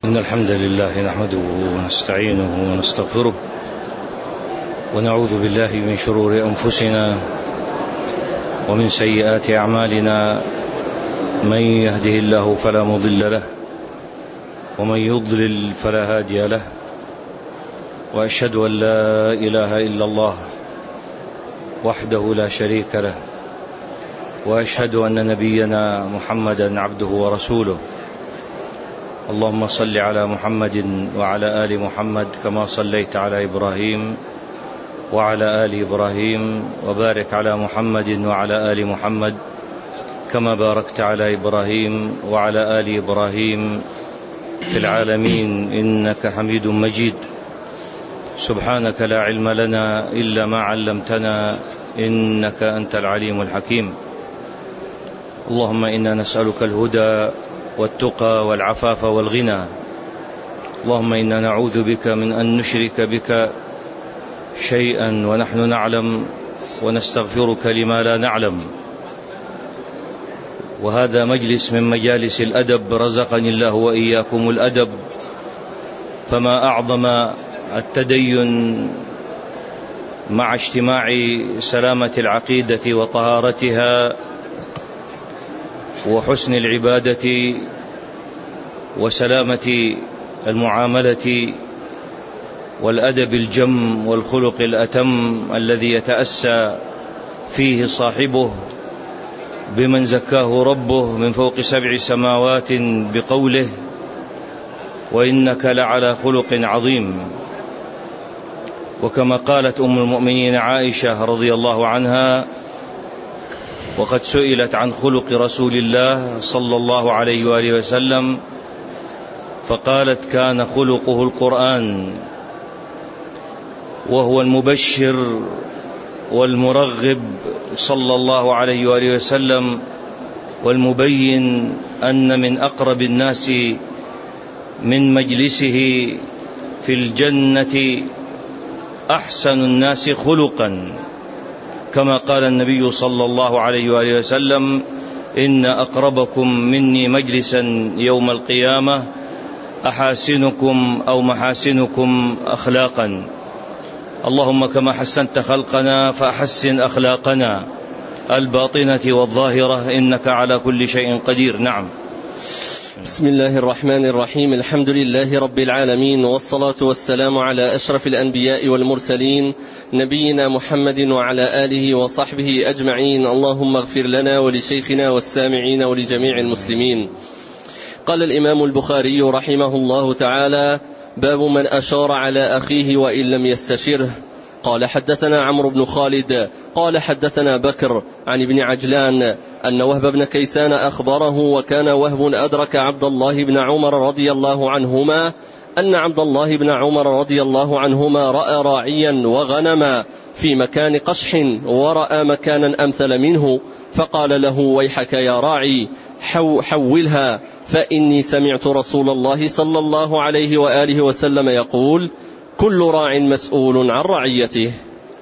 إن الحمد لله نحمده ونستعينه ونستغفره ونعوذ بالله من شرور أنفسنا ومن سيئات أعمالنا. من يهده الله فلا مضل له ومن يضلل فلا هادي له، وأشهد أن لا إله إلا الله وحده لا شريك له، وأشهد أن نبينا محمدا عبده ورسوله. اللهم صل على محمد وعلى آل محمد كما صليت على إبراهيم وعلى آل إبراهيم، وبارك على محمد وعلى آل محمد كما باركت على إبراهيم وعلى آل إبراهيم في العالمين إنك حميد مجيد. سبحانك لا علم لنا إلا ما علمتنا إنك أنت العليم الحكيم. اللهم إنا نسألك الهدى والتقى والعفاف والغنى. اللهم إنا نعوذ بك من أن نشرك بك شيئا ونحن نعلم، ونستغفرك لما لا نعلم. وهذا مجلس من مجالس الأدب، رزقني الله وإياكم الأدب. فما أعظم التدين مع اجتماع سلامة العقيدة وطهارتها وحسن العبادة وسلامة المعاملة والأدب الجم والخلق الأتم الذي يتأسى فيه صاحبه بمن زكاه ربه من فوق 7 سماوات بقوله: وإنك لعلى خلق عظيم. وكما قالت أم المؤمنين عائشة رضي الله عنها، وقد سئلت عن خلق رسول الله صلى الله عليه وآله وسلم فقالت: كان خلقه القرآن، وهو المبشر والمرغب صلى الله عليه وآله وسلم، والمبين أن من أقرب الناس من مجلسه في الجنة أحسن الناس خلقا، كما قال النبي صلى الله عليه وآله وسلم: إن أقربكم مني مجلسا يوم القيامة أحاسنكم أو محاسنكم أخلاقا. اللهم كما حسنت خلقنا فأحسن أخلاقنا الباطنة والظاهرة، إنك على كل شيء قدير. نعم. بسم الله الرحمن الرحيم. الحمد لله رب العالمين، والصلاة والسلام على أشرف الأنبياء والمرسلين، نبينا محمد وعلى آله وصحبه أجمعين. اللهم اغفر لنا ولشيخنا والسامعين ولجميع المسلمين. قال الإمام البخاري رحمه الله تعالى: باب من أشار على أخيه وإن لم يستشره. قال حدثنا عمرو بن خالد قال حدثنا بكر عن ابن عجلان أن وهب بن كيسان أخبره، وكان وهب أدرك عبد الله بن عمر رضي الله عنهما، أن عبد الله بن عمر رضي الله عنهما رأى راعيا وغنما في مكان قشح، ورأى مكانا أمثل منه، فقال له: ويحك يا راعي، حولها، فإني سمعت رسول الله صلى الله عليه وآله وسلم يقول: كل راع مسؤول عن رعيته.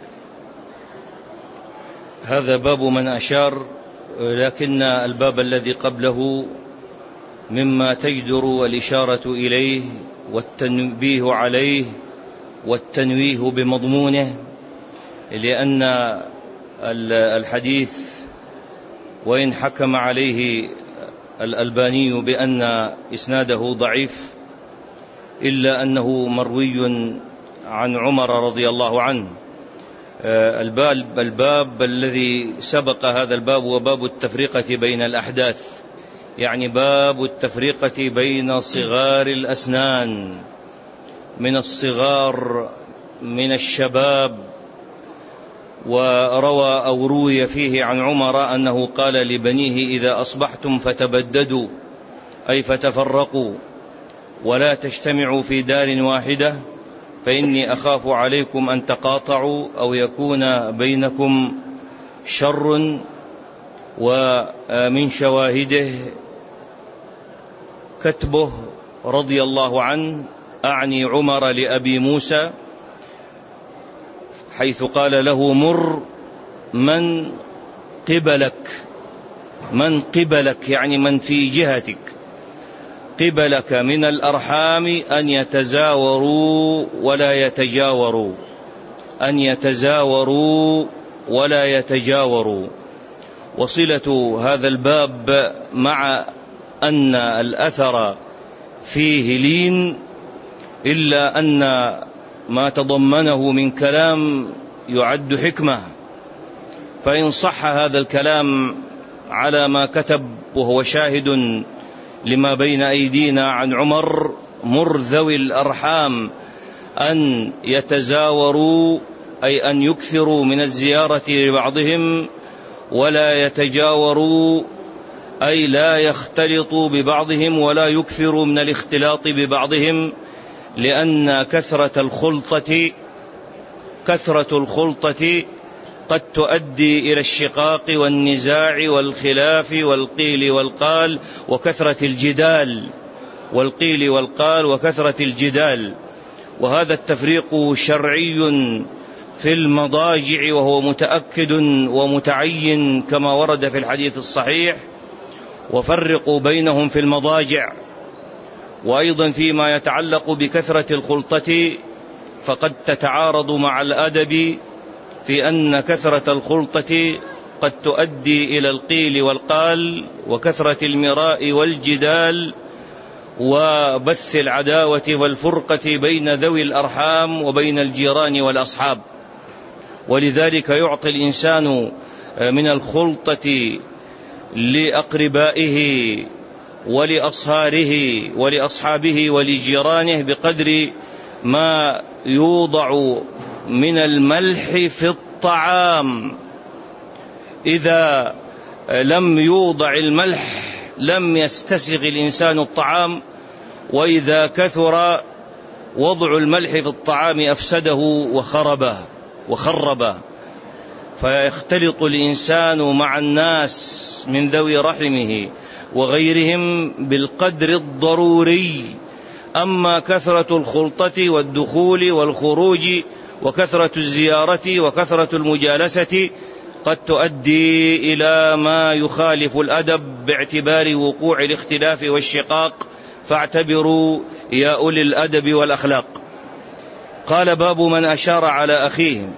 هذا باب من أشار، لكن الباب الذي قبله مما تجدر الإشارة إليه والتنبيه عليه والتنويه بمضمونه، لأن الحديث وإن حكم عليه الألباني بأن إسناده ضعيف، إلا أنه مروي عن عمر رضي الله عنه. الباب الذي سبق هذا الباب وباب التفرقة بين الأحداث، يعني باب التفرقة بين صغار الأسنان، من الصغار من الشباب. وروى أو روي فيه عن عمر أنه قال لبنيه: إذا أصبحتم فتبددوا، أي فتفرقوا، ولا تجتمعوا في دار واحدة، فإني أخاف عليكم أن تقاطعوا أو يكون بينكم شر. ومن شواهده كتبه رضي الله عنه، أعني عمر لأبي موسى، حيث قال له: مر من قبلك، من قبلك يعني من في جهتك، قبلك من الأرحام أن يتزاوروا ولا يتجاوروا. وصلة هذا الباب مع أن الأثر فيه لين، إلا أن ما تضمنه من كلام يعد حكمة، فإن صح هذا الكلام على ما كتب وهو شاهد لما بين أيدينا عن عمر: مر ذوي الأرحام أن يتزاوروا، أي أن يكثروا من الزيارة لبعضهم، ولا يتجاوروا، أي لا يختلطوا ببعضهم ولا يكثروا من الاختلاط ببعضهم، لأن كثرة الخلطة قد تؤدي إلى الشقاق والنزاع والخلاف والقيل والقال وكثرة الجدال. وهذا التفريق شرعي في المضاجع، وهو متأكد ومتعين كما ورد في الحديث الصحيح: وفرقوا بينهم في المضاجع. وأيضا فيما يتعلق بكثرة الخلطة فقد تتعارض مع الأدب، في أن كثرة الخلطة قد تؤدي إلى القيل والقال وكثرة المراء والجدال وبث العداوة والفرقة بين ذوي الأرحام وبين الجيران والأصحاب. ولذلك يعطي الإنسان من الخلطة لأقربائه ولأصهاره ولأصحابه ولجيرانه بقدر ما يوضع من الملح في الطعام. إذا لم يوضع الملح لم يستسغ الإنسان الطعام، وإذا كثر وضع الملح في الطعام أفسده وخربه. فيختلط الإنسان مع الناس من ذوي رحمه وغيرهم بالقدر الضروري. أما كثرة الخلطة والدخول والخروج وكثرة الزيارة وكثرة المجالسة قد تؤدي إلى ما يخالف الأدب باعتبار وقوع الاختلاف والشقاق، فاعتبروا يا أولي الأدب والأخلاق. قال: باب من أشار على أخيه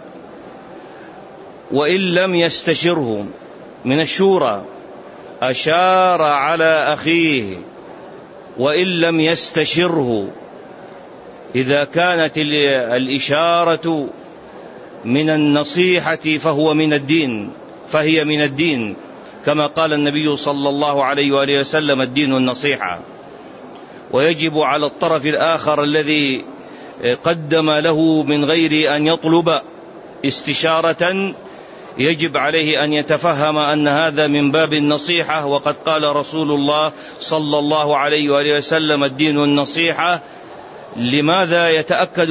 وإن لم يستشره. من الشورى أشار على أخيه وإن لم يستشره. إذا كانت الإشارة من النصيحة فهي من الدين، كما قال النبي صلى الله عليه وآله وسلم: الدين النصيحة. ويجب على الطرف الآخر الذي قدم له من غير أن يطلب استشارة، يجب عليه أن يتفهم أن هذا من باب النصيحة. وقد قال رسول الله صلى الله عليه وآله وسلم: الدين النصيحة. لماذا يتأكد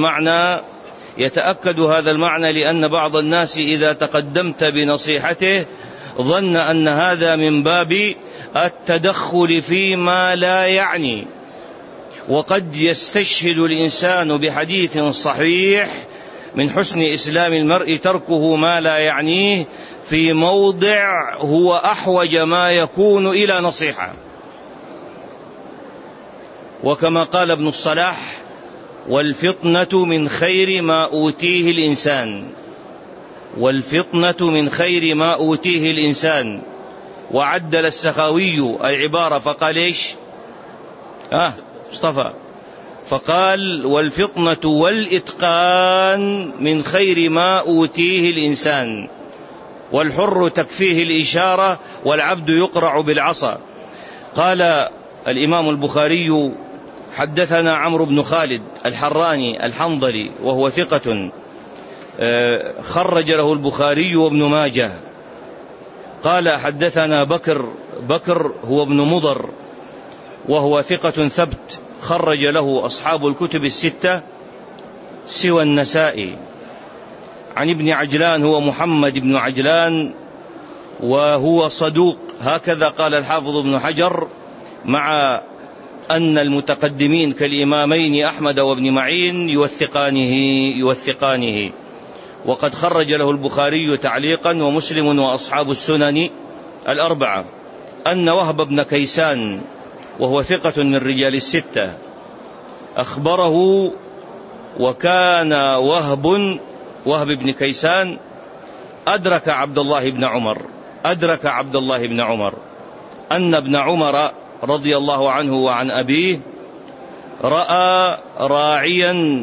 هذا المعنى؟ لأن بعض الناس إذا تقدمت بنصيحته ظن أن هذا من باب التدخل فيما لا يعني. وقد يستشهد الإنسان بحديث صحيح: من حسن إسلام المرء تركه ما لا يعنيه، في موضع هو أحوج ما يكون إلى نصيحة. وكما قال ابن الصلاح: والفطنة من خير ما أوتيه الإنسان. وعدل السخاوي العبارة فقال إيش؟ مصطفى، فقال: والفطنة والإتقان من خير ما أوتيه الإنسان. والحر تكفيه الإشارة والعبد يقرع بالعصا. قال الإمام البخاري: حدثنا عمرو بن خالد الحراني الحنظلي وهو ثقة، خرج له البخاري وابن ماجه. قال: حدثنا بكر هو ابن مضر وهو ثقة ثبت، خرج له أصحاب الكتب الستة سوى النسائي. عن ابن عجلان هو محمد بن عجلان وهو صدوق، هكذا قال الحافظ ابن حجر، مع أن المتقدمين كالإمامين أحمد وابن معين يوثقانه. وقد خرج له البخاري تعليقا ومسلم وأصحاب السنن الأربعة أن وهب بن كيسان وهو ثقة من رجال الستة، أخبره وكان وهب بن كيسان أدرك عبد الله بن عمر أن ابن عمر رضي الله عنه وعن أبيه رأى راعيا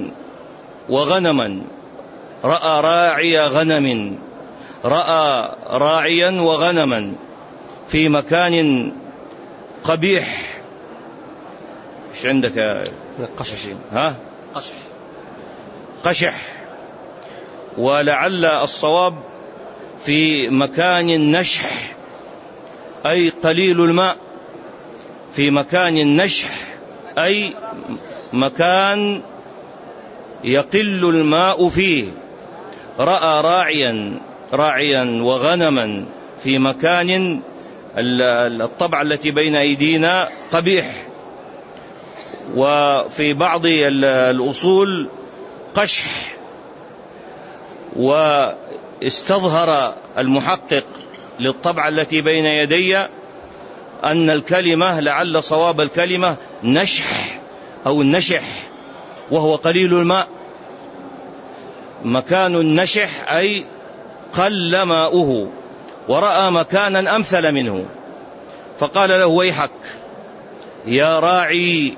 وغنما في مكان قبيح. ايش عندك؟ قشح، ولعل الصواب في مكان نشح أي قليل الماء، في مكان نشح أي مكان يقل الماء فيه. رأى راعيا وغنما في مكان الطبع التي بين أيدينا قبيح، وفي بعض الأصول قشح. واستظهر المحقق للطبعة التي بين يدي أن الكلمة لعل صواب الكلمة نشح أو النشح، وهو قليل الماء. مكان النشح أي قل ماؤه، ورأى مكانا أمثل منه فقال له: ويحك يا راعي،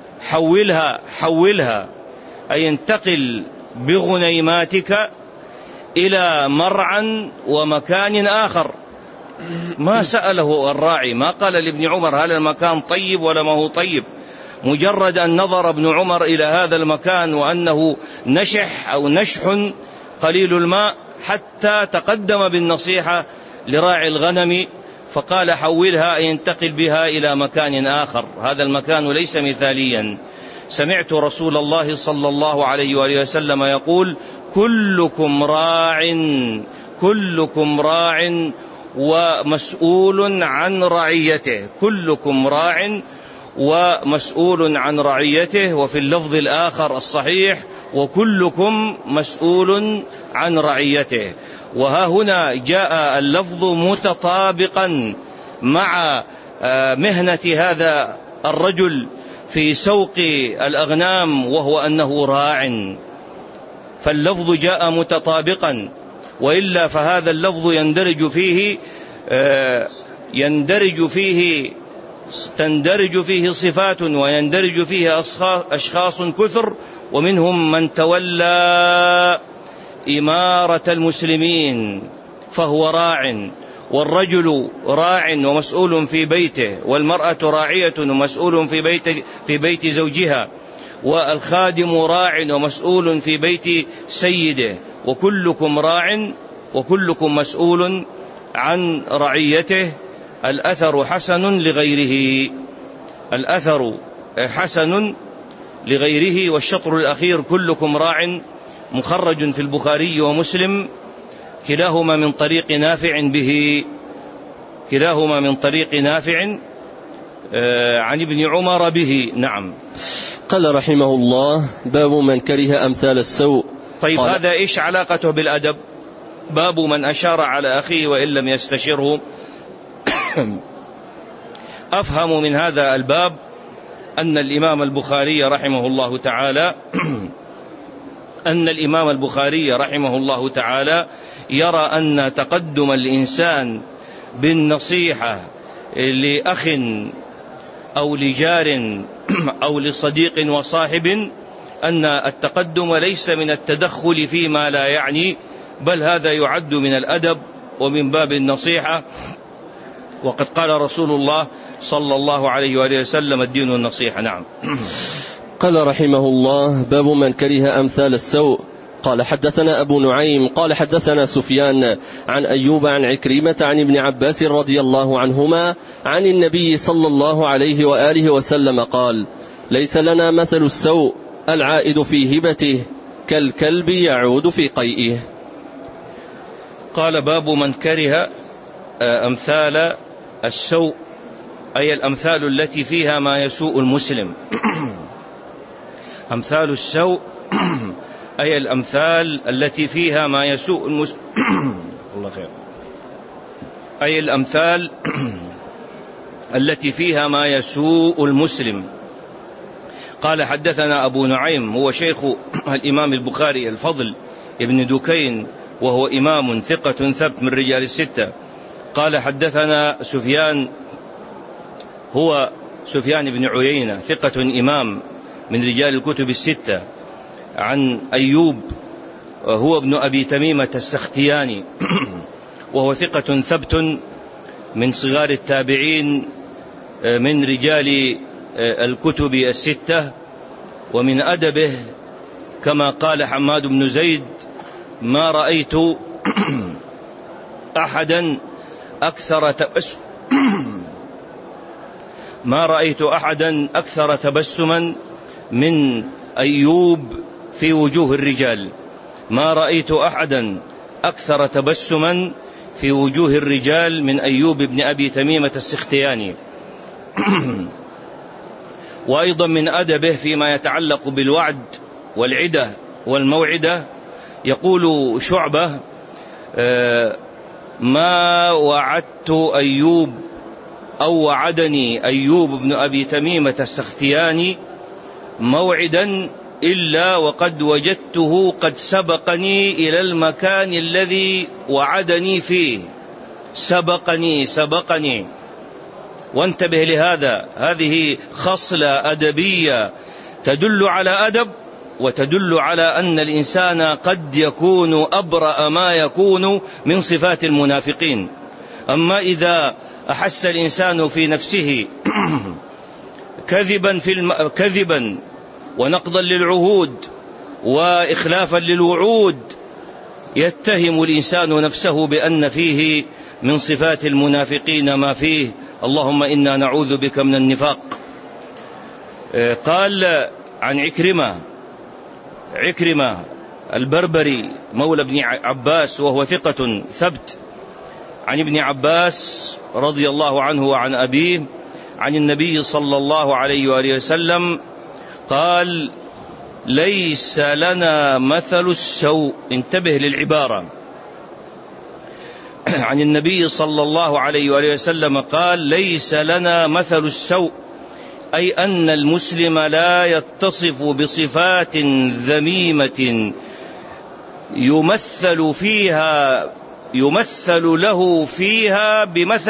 حولها أي انتقل بغنيماتك إلى مرعى ومكان آخر. ما سأله الراعي، ما قال لابن عمر هل المكان طيب ولا ما هو طيب، مجرد أن نظر ابن عمر إلى هذا المكان وأنه نشح أو نشح قليل الماء حتى تقدم بالنصيحة لراعي الغنم فقال: حولها أي انتقل بها إلى مكان آخر، هذا المكان ليس مثاليا. سمعت رسول الله صلى الله عليه وآله وسلم يقول: كلكم راع ومسؤول عن رعيته، كلكم راع ومسؤول عن رعيته. وفي اللفظ الآخر الصحيح: وكلكم مسؤول عن رعيته. وها هنا جاء اللفظ متطابقا مع مهنة هذا الرجل في سوق الأغنام، وهو أنه راع، فاللفظ جاء متطابقا، وإلا فهذا اللفظ تندرج فيه صفات ويندرج فيه أشخاص كثر، ومنهم من تولى إمارة المسلمين فهو راع، والرجل راع ومسؤول في بيته، والمرأة راعية ومسؤول في بيت زوجها، والخادم راع ومسؤول في بيت سيده، وكلكم راع وكلكم مسؤول عن رعيته. الأثر حسن لغيره. والشطر الأخير: كلكم راع، مخرج في البخاري ومسلم، كلاهما من طريق نافع عن ابن عمر به. نعم. قال رحمه الله: باب من كره أمثال السوء. طيب، هذا إيش علاقته بالأدب؟ باب من أشار على أخيه وإن لم يستشره. أفهم من هذا الباب أن الإمام البخاري رحمه الله تعالى يرى أن تقدم الإنسان بالنصيحة لأخ أو لجار أو لصديق وصاحب، أن التقدم ليس من التدخل فيما لا يعني، بل هذا يعد من الأدب ومن باب النصيحة. وقد قال رسول الله صلى الله عليه وآله وسلم: الدين النصيحة. نعم. قال رحمه الله: باب من كره أمثال السوء. قال: حدثنا أبو نعيم قال: حدثنا سفيان عن أيوب عن عكرمة عن ابن عباس رضي الله عنهما عن النبي صلى الله عليه وآله وسلم قال: ليس لنا مثل السوء، العائد في هبته كالكلب يعود في قيئه. قال: باب من كره أمثال السوء، أي الأمثال التي فيها ما يسوء المسلم. أمثال السوء أي الأمثال التي فيها ما يسوء المسلم. الله خير. أي الأمثال التي فيها ما يسوء المسلم. قال حدثنا أبو نعيم هو شيخ الإمام البخاري الفضل ابن دكين، وهو إمام ثقة ثبت من رجال الستة. قال حدثنا سفيان هو سفيان بن عيينة ثقة إمام من رجال الكتب الستة، عن أيوب هو ابن أبي تميمة السختياني وهو ثقة ثبت من صغار التابعين من رجال الكتب الستة. ومن أدبه كما قال حماد بن زيد: ما رأيت أحدا أكثر تبسما من أيوب في وجوه الرجال. ما رأيت أحدا أكثر تبسما في وجوه الرجال من أيوب بن أبي تميمة السختياني. وأيضا من أدبه فيما يتعلق بالوعد والعدة والموعدة يقول شعبة: ما وعدت أيوب أو وعدني أيوب بن أبي تميمة السختياني موعدا إلا وقد وجدته قد سبقني إلى المكان الذي وعدني فيه. سبقني. وانتبه لهذا، هذه خصلة أدبية تدل على أدب، وتدل على أن الإنسان قد يكون أبرأ ما يكون من صفات المنافقين. أما إذا أحس الإنسان في نفسه كذبا ونقضا للعهود وإخلافا للوعود، يتهم الإنسان نفسه بأن فيه من صفات المنافقين ما فيه. اللهم إنا نعوذ بك من النفاق. قال عن عكرمة البربري مولى ابن عباس وهو ثقة ثبت، عن ابن عباس رضي الله عنه وعن أبيه عن النبي صلى الله عليه وآله وسلم قال: ليس لنا مثل السوء. انتبه للعبارة. عن النبي صلى الله عليه وآله وسلم قال: ليس لنا مثل السوء، أي أن المسلم لا يتصف بصفات ذميمة يمثل له فيها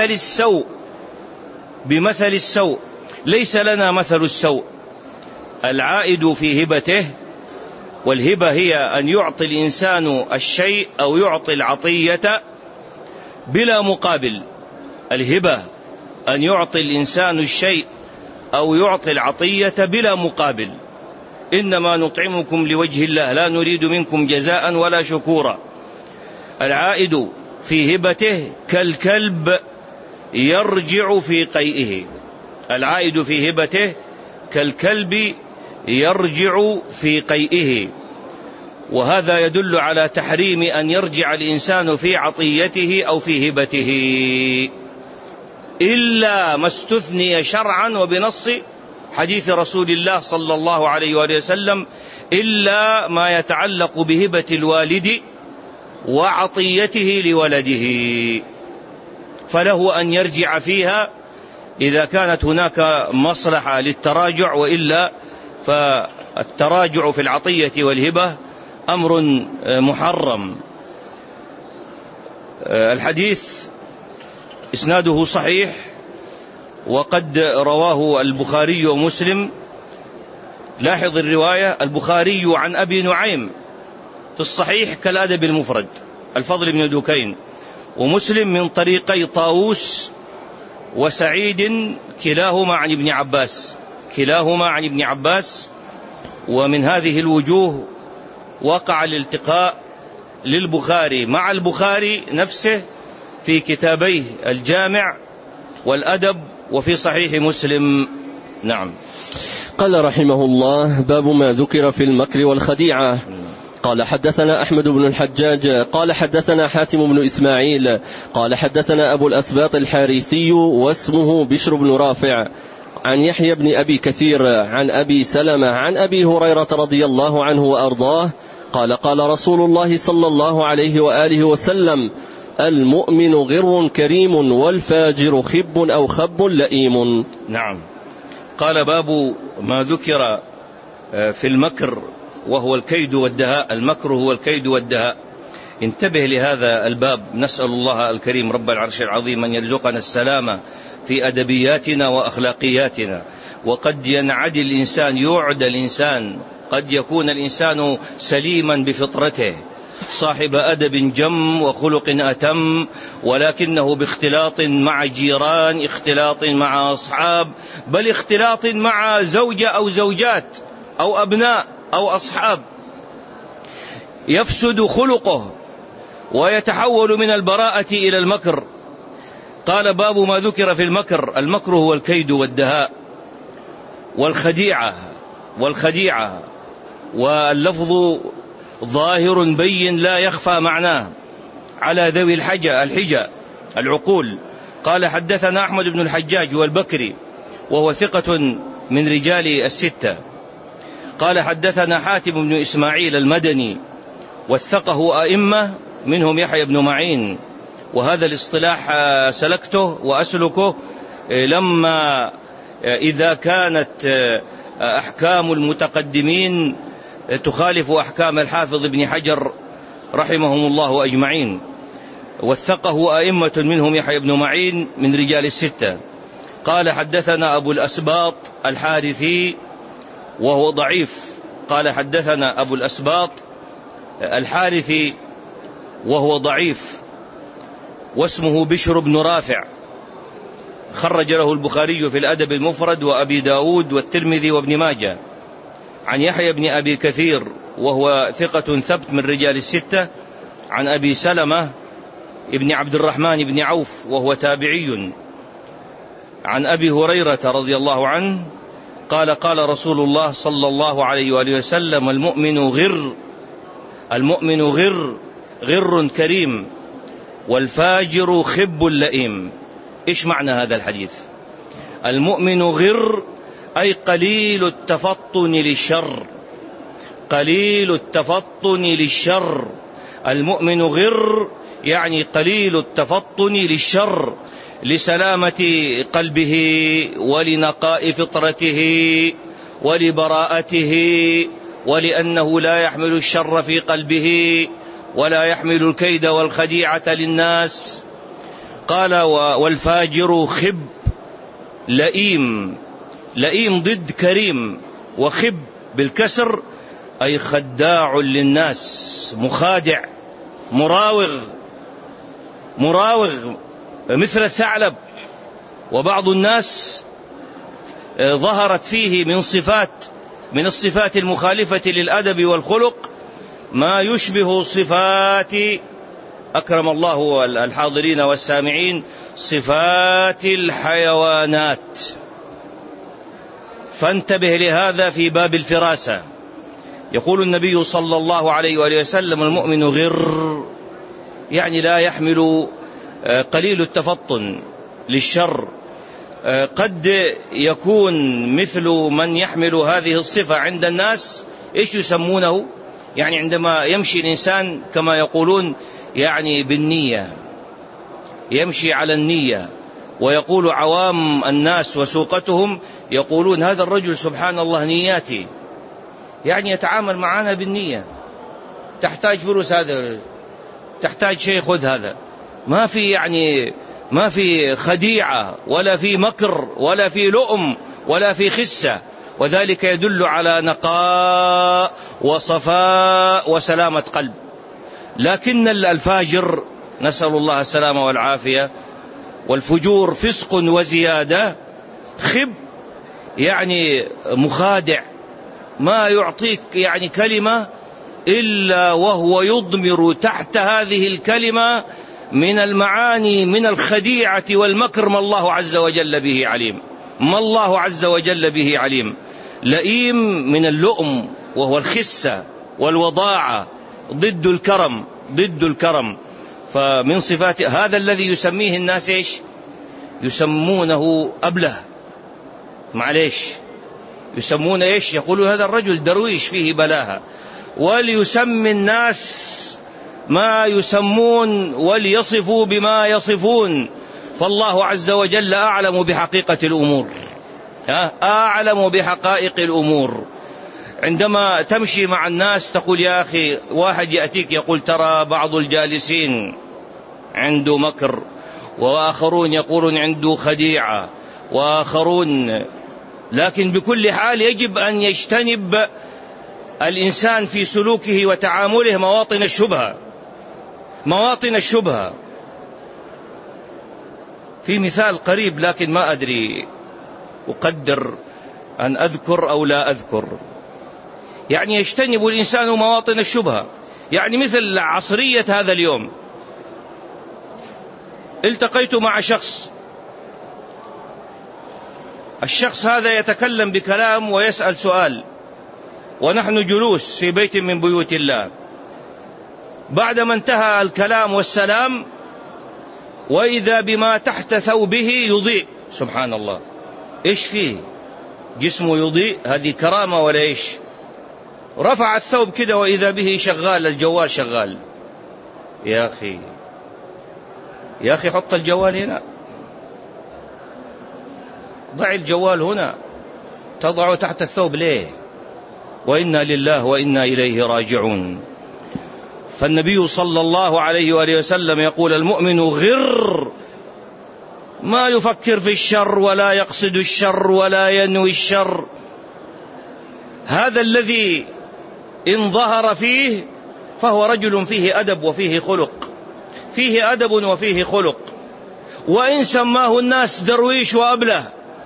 بمثل السوء. ليس لنا مثل السوء العائد في هبته، والهبة هي أن يعطي الإنسان الشيء أو يعطي العطية بلا مقابل. الهبة أن يعطي الإنسان الشيء أو يعطي العطية بلا مقابل. إنما نطعمكم لوجه الله لا نريد منكم جزاء ولا شكورا. العائد في هبته كالكلب يرجع في قيئه. العائد في هبته كالكلب يرجع في قيئه. وهذا يدل على تحريم أن يرجع الإنسان في عطيته أو في هبته، إلا ما استثني شرعا وبنص حديث رسول الله صلى الله عليه وآله وسلم، إلا ما يتعلق بهبة الوالد وعطيته لولده، فله أن يرجع فيها إذا كانت هناك مصلحة للتراجع، وإلا فالتراجع في العطية والهبة أمر محرم. الحديث إسناده صحيح، وقد رواه البخاري ومسلم. لاحظ الرواية: البخاري عن أبي نعيم في الصحيح كالأدب المفرد الفضل بن دكين، ومسلم من طريقي طاووس وسعيد كلاهما عن ابن عباس. ومن هذه الوجوه وقع الالتقاء للبخاري مع البخاري نفسه في كتابيه الجامع والأدب وفي صحيح مسلم. نعم. قال رحمه الله: باب ما ذكر في المكر والخديعة. قال حدثنا أحمد بن الحجاج قال حدثنا حاتم بن إسماعيل قال حدثنا أبو الأسباط الحارثي واسمه بشر بن رافع عن يحيى بن أبي كثير عن أبي سلمة عن أبي هريرة رضي الله عنه وأرضاه قال: قال رسول الله صلى الله عليه وآله وسلم: المؤمن غر كريم والفاجر خب أو خب لئيم. نعم. قال باب ما ذكر في المكر وهو الكيد والدهاء. المكر هو الكيد والدهاء. انتبه لهذا الباب. نسأل الله الكريم رب العرش العظيم أن يرزقنا السلامة في أدبياتنا وأخلاقياتنا. وقد ينعدي الإنسان، يعدى الإنسان، قد يكون الإنسان سليما بفطرته صاحب أدب جم وخلق أتم، ولكنه باختلاط مع جيران، اختلاط مع أصحاب، بل اختلاط مع زوجة أو زوجات أو أبناء أو أصحاب يفسد خلقه ويتحول من البراءة إلى المكر. قال باب ما ذكر في المكر. المكر هو الكيد والدهاء والخديعة واللفظ ظاهر بين لا يخفى معناه على ذوي الحجة العقول. قال حدثنا أحمد بن الحجاج والبكري وهو ثقة من رجال الستة. قال حدثنا حاتم بن إسماعيل المدني وثقه أئمة منهم يحيى بن معين. وهذا الاصطلاح سلكته وأسلكه لما إذا كانت أحكام المتقدمين تخالف أحكام الحافظ ابن حجر رحمهم الله أجمعين. وثقه أئمة منهم يحيى بن معين من رجال الستة. قال حدثنا أبو الأسباط الحارثي وهو ضعيف. قال حدثنا أبو الأسباط الحارثي وهو ضعيف واسمه بشر بن رافع، خرج له البخاري في الأدب المفرد وأبي داود والترمذي وابن ماجه. عن يحيى بن أبي كثير وهو ثقة ثبت من رجال الستة. عن أبي سلمة ابن عبد الرحمن بن عوف وهو تابعي. عن أبي هريرة رضي الله عنه قال قال رسول الله صلى الله عليه وآله وسلم المؤمن غر كريم والفاجر خب لئيم. إيش معنى هذا الحديث؟ المؤمن غر أي قليل التفطن للشر. المؤمن غر يعني قليل التفطن للشر، لسلامة قلبه ولنقاء فطرته ولبراءته، ولأنه لا يحمل الشر في قلبه ولا يحمل الكيد والخديعة للناس. قال والفاجر خب لئيم ضد كريم، وخب بالكسر أي خداع للناس، مخادع، مراوغ مثل الثعلب. وبعض الناس ظهرت فيه من الصفات المخالفة للأدب والخلق ما يشبه صفات، أكرم الله الحاضرين والسامعين، صفات الحيوانات. فانتبه لهذا في باب الفراسة. يقول النبي صلى الله عليه وآله وسلم المؤمن غر يعني لا يحمل، قليل التفطن للشر. قد يكون مثل من يحمل هذه الصفة عند الناس إيش يسمونه؟ يعني عندما يمشي الإنسان كما يقولون يعني بالنية، يمشي على النية. ويقول عوام الناس وسوقتهم يقولون هذا الرجل سبحان الله نياتي، يعني يتعامل معنا بالنية. تحتاج فلوس هذا، تحتاج شيء خذ هذا. ما في خديعة ولا في مكر ولا في لؤم ولا في خسة، وذلك يدل على نقاء وصفاء وسلامة قلب. لكن الفاجر، نسأل الله السلامة والعافية، والفجور فسق وزيادة، خب يعني مخادع، ما يعطيك يعني كلمة إلا وهو يضمر تحت هذه الكلمة من المعاني من الخديعة والمكر ما الله عز وجل به عليم. لئيم من اللؤم وهو الخسة والوضاعة، ضد الكرم. فمن صفات هذا الذي يسميه الناس إيش؟ يسمونه أبله، معليش يسمونه إيش؟ يقولون هذا الرجل درويش فيه بلاهة. وليسمي الناس ما يسمون وليصفوا بما يصفون، فالله عز وجل أعلم بحقيقة الأمور، أعلم بحقائق الأمور. عندما تمشي مع الناس تقول يا أخي، واحد يأتيك يقول ترى بعض الجالسين عنده مكر، وآخرون يقولون عنده خديعة، وآخرون، لكن بكل حال يجب أن يجتنب الإنسان في سلوكه وتعامله مواطن الشبهة، مواطن الشبهة. في مثال قريب لكن ما أدري أقدر أن أذكر أو لا أذكر، يعني يجتنب الإنسان مواطن الشبهة. يعني مثل عصرية هذا اليوم، التقيت مع شخص، الشخص هذا يتكلم بكلام ويسأل سؤال، ونحن جلوس في بيت من بيوت الله. بعدما انتهى الكلام والسلام وإذا بما تحت ثوبه يضيء. سبحان الله، إيش فيه؟ جسمه يضيء، هذه كرامة ولا إيش؟ رفع الثوب كده وإذا به شغال، الجوال شغال. يا أخي حط الجوال هنا، ضع الجوال هنا، تضعه تحت الثوب ليه؟ وإنا لله وإنا إليه راجعون. فالنبي صلى الله عليه وآله وسلم يقول المؤمن غر، ما يفكر في الشر ولا يقصد الشر ولا ينوي الشر. هذا الذي إن ظهر فيه فهو رجل فيه أدب وفيه خلق، فيه أدب وفيه خلق. وإن سماه الناس درويش وأبله،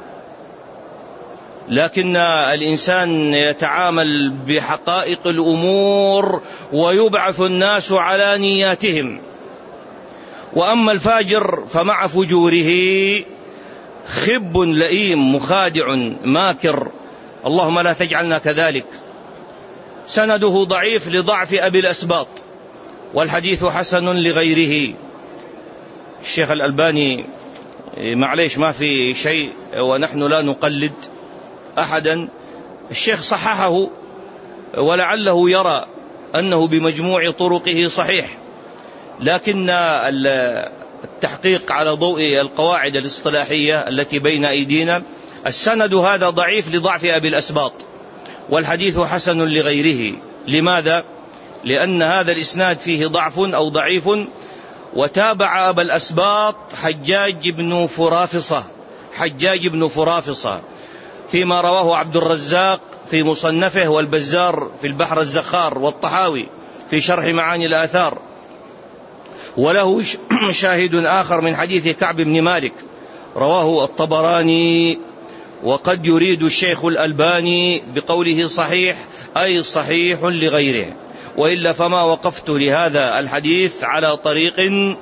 لكن الإنسان يتعامل بحقائق الأمور ويبعث الناس على نياتهم. وأما الفاجر فمع فجوره خب لئيم مخادع ماكر، اللهم لا تجعلنا كذلك. سنده ضعيف لضعف أبي الأسباط، والحديث حسن لغيره. الشيخ الألباني معليش ما في شيء ونحن لا نقلد أحدا، الشيخ صححه ولعله يرى أنه بمجموع طرقه صحيح، لكن التحقيق على ضوء القواعد الاصطلاحية التي بين أيدينا، السند هذا ضعيف لضعف أبي الأسباط، والحديث حسن لغيره. لماذا؟ لأن هذا الإسناد فيه ضعف أو ضعيف، وتابع أبا الأسباط حجاج بن فرافصة فيما رواه عبد الرزاق في مصنفه، والبزار في البحر الزخار، والطحاوي في شرح معاني الآثار. وله شاهد آخر من حديث كعب بن مالك رواه الطبراني. وقد يريد الشيخ الألباني بقوله صحيح أي صحيح لغيره، وإلا فما وقفت لهذا الحديث على طريق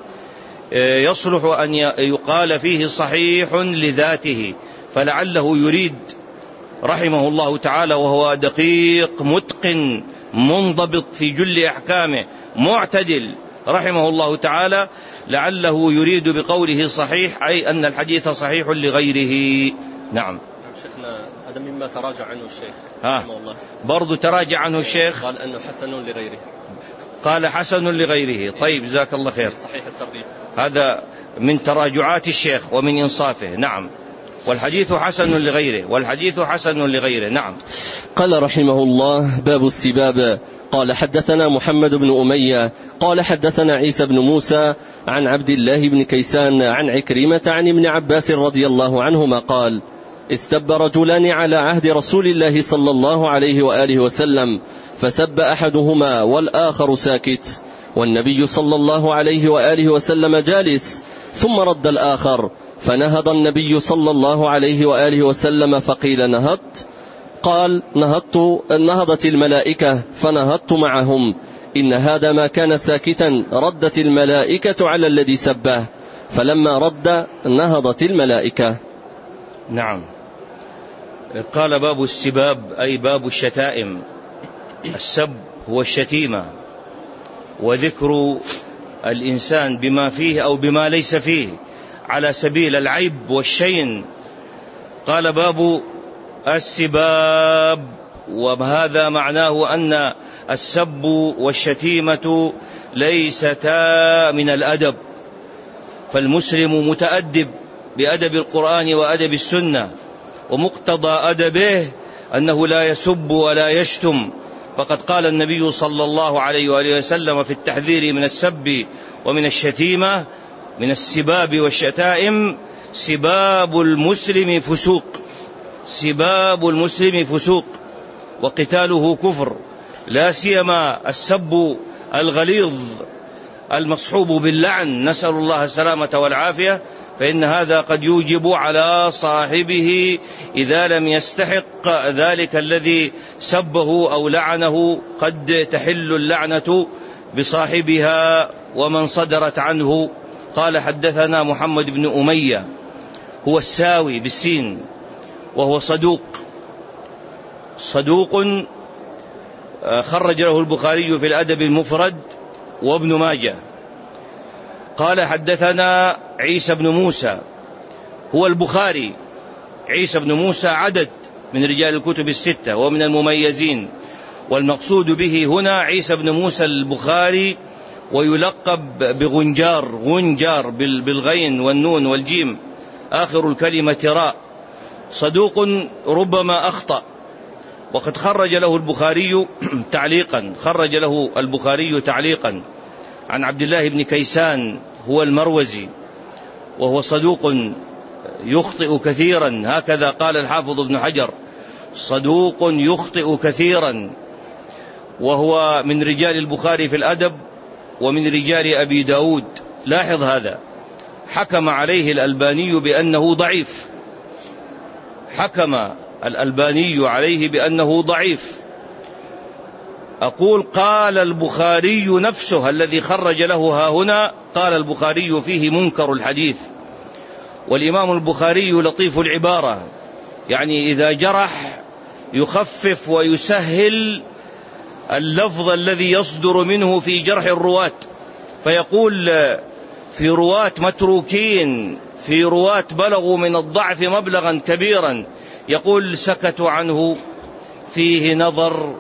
يصلح أن يقال فيه صحيح لذاته، فلعله يريد رحمه الله تعالى، وهو دقيق متقن منضبط في جل أحكامه معتدل رحمه الله تعالى، لعله يريد بقوله صحيح أي أن الحديث صحيح لغيره. نعم. شيخنا هذا مما تراجع عنه الشيخ رحمه الله، برضو تراجع عنه الشيخ، قال أنه حسن لغيره، قال حسن لغيره. طيب جزاك الله خير. صحيح الترغيب، هذا من تراجعات الشيخ ومن إنصافه. نعم. والحديث حسن لغيره، والحديث حسن لغيره. نعم. قال رحمه الله: باب السباب. قال حدثنا محمد بن أمية قال حدثنا عيسى بن موسى عن عبد الله بن كيسان عن عكرمة عن ابن عباس رضي الله عنهما قال: استب رجلان على عهد رسول الله صلى الله عليه وآله وسلم، فسب أحدهما والآخر ساكت، والنبي صلى الله عليه وآله وسلم جالس، ثم رد الآخر، فنهض النبي صلى الله عليه وآله وسلم فقيل: نهضت؟ قال: نهضت الملائكة فنهضت معهم، إن هذا ما كان ساكتا ردت الملائكة على الذي سبه، فلما رد نهضت الملائكة. نعم. قال باب السباب أي باب الشتائم. السب هو الشتيمة، وذكر الإنسان بما فيه أو بما ليس فيه على سبيل العيب والشين. قال باب السباب، وهذا معناه أن السب والشتيمة ليستا من الأدب، فالمسلم متأدب بأدب القرآن وأدب السنة، ومقتضى أدبه أنه لا يسب ولا يشتم، فقد قال النبي صلى الله عليه وآله وسلم في التحذير من السب ومن الشتيمة، من السباب والشتائم: سباب المسلم فسوق، سباب المسلم فسوق وقتاله كفر، لا سيما السب الغليظ المصحوب باللعن، نسأل الله السلامة والعافية، فإن هذا قد يوجب على صاحبه إذا لم يستحق ذلك الذي سبه أو لعنه قد تحل اللعنة بصاحبها ومن صدرت عنه. قال: حدثنا محمد بن أمية، هو الساوي بالسين، وهو صدوق خرج له البخاري في الأدب المفرد وابن ماجه. قال: حدثنا عيسى بن موسى، هو البخاري. عيسى بن موسى عدد من رجال الكتب الستة ومن المميزين، والمقصود به هنا عيسى بن موسى البخاري، ويلقب بغنجار، غنجار بالغين والنون والجيم، آخر الكلمة راء. صدوق ربما أخطأ، وقد خرج له البخاري تعليقا عن عبد الله بن كيسان، هو المروزي، وهو صدوق يخطئ كثيرا، هكذا قال الحافظ ابن حجر: صدوق يخطئ كثيرا، وهو من رجال البخاري في الأدب ومن رجال أبي داود. لاحظ هذا، حكم عليه الألباني بأنه ضعيف، حكم الألباني عليه بأنه ضعيف. أقول: قال البخاري نفسه الذي خرج له ها هنا، قال البخاري فيه منكر الحديث. والإمام البخاري لطيف العبارة، يعني إذا جرح يخفف ويسهل اللفظ الذي يصدر منه في جرح الرواة، فيقول: في رواة متروكين، في رواة بلغوا من الضعف مبلغا كبيرا، يقول: سكتوا عنه، فيه نظر.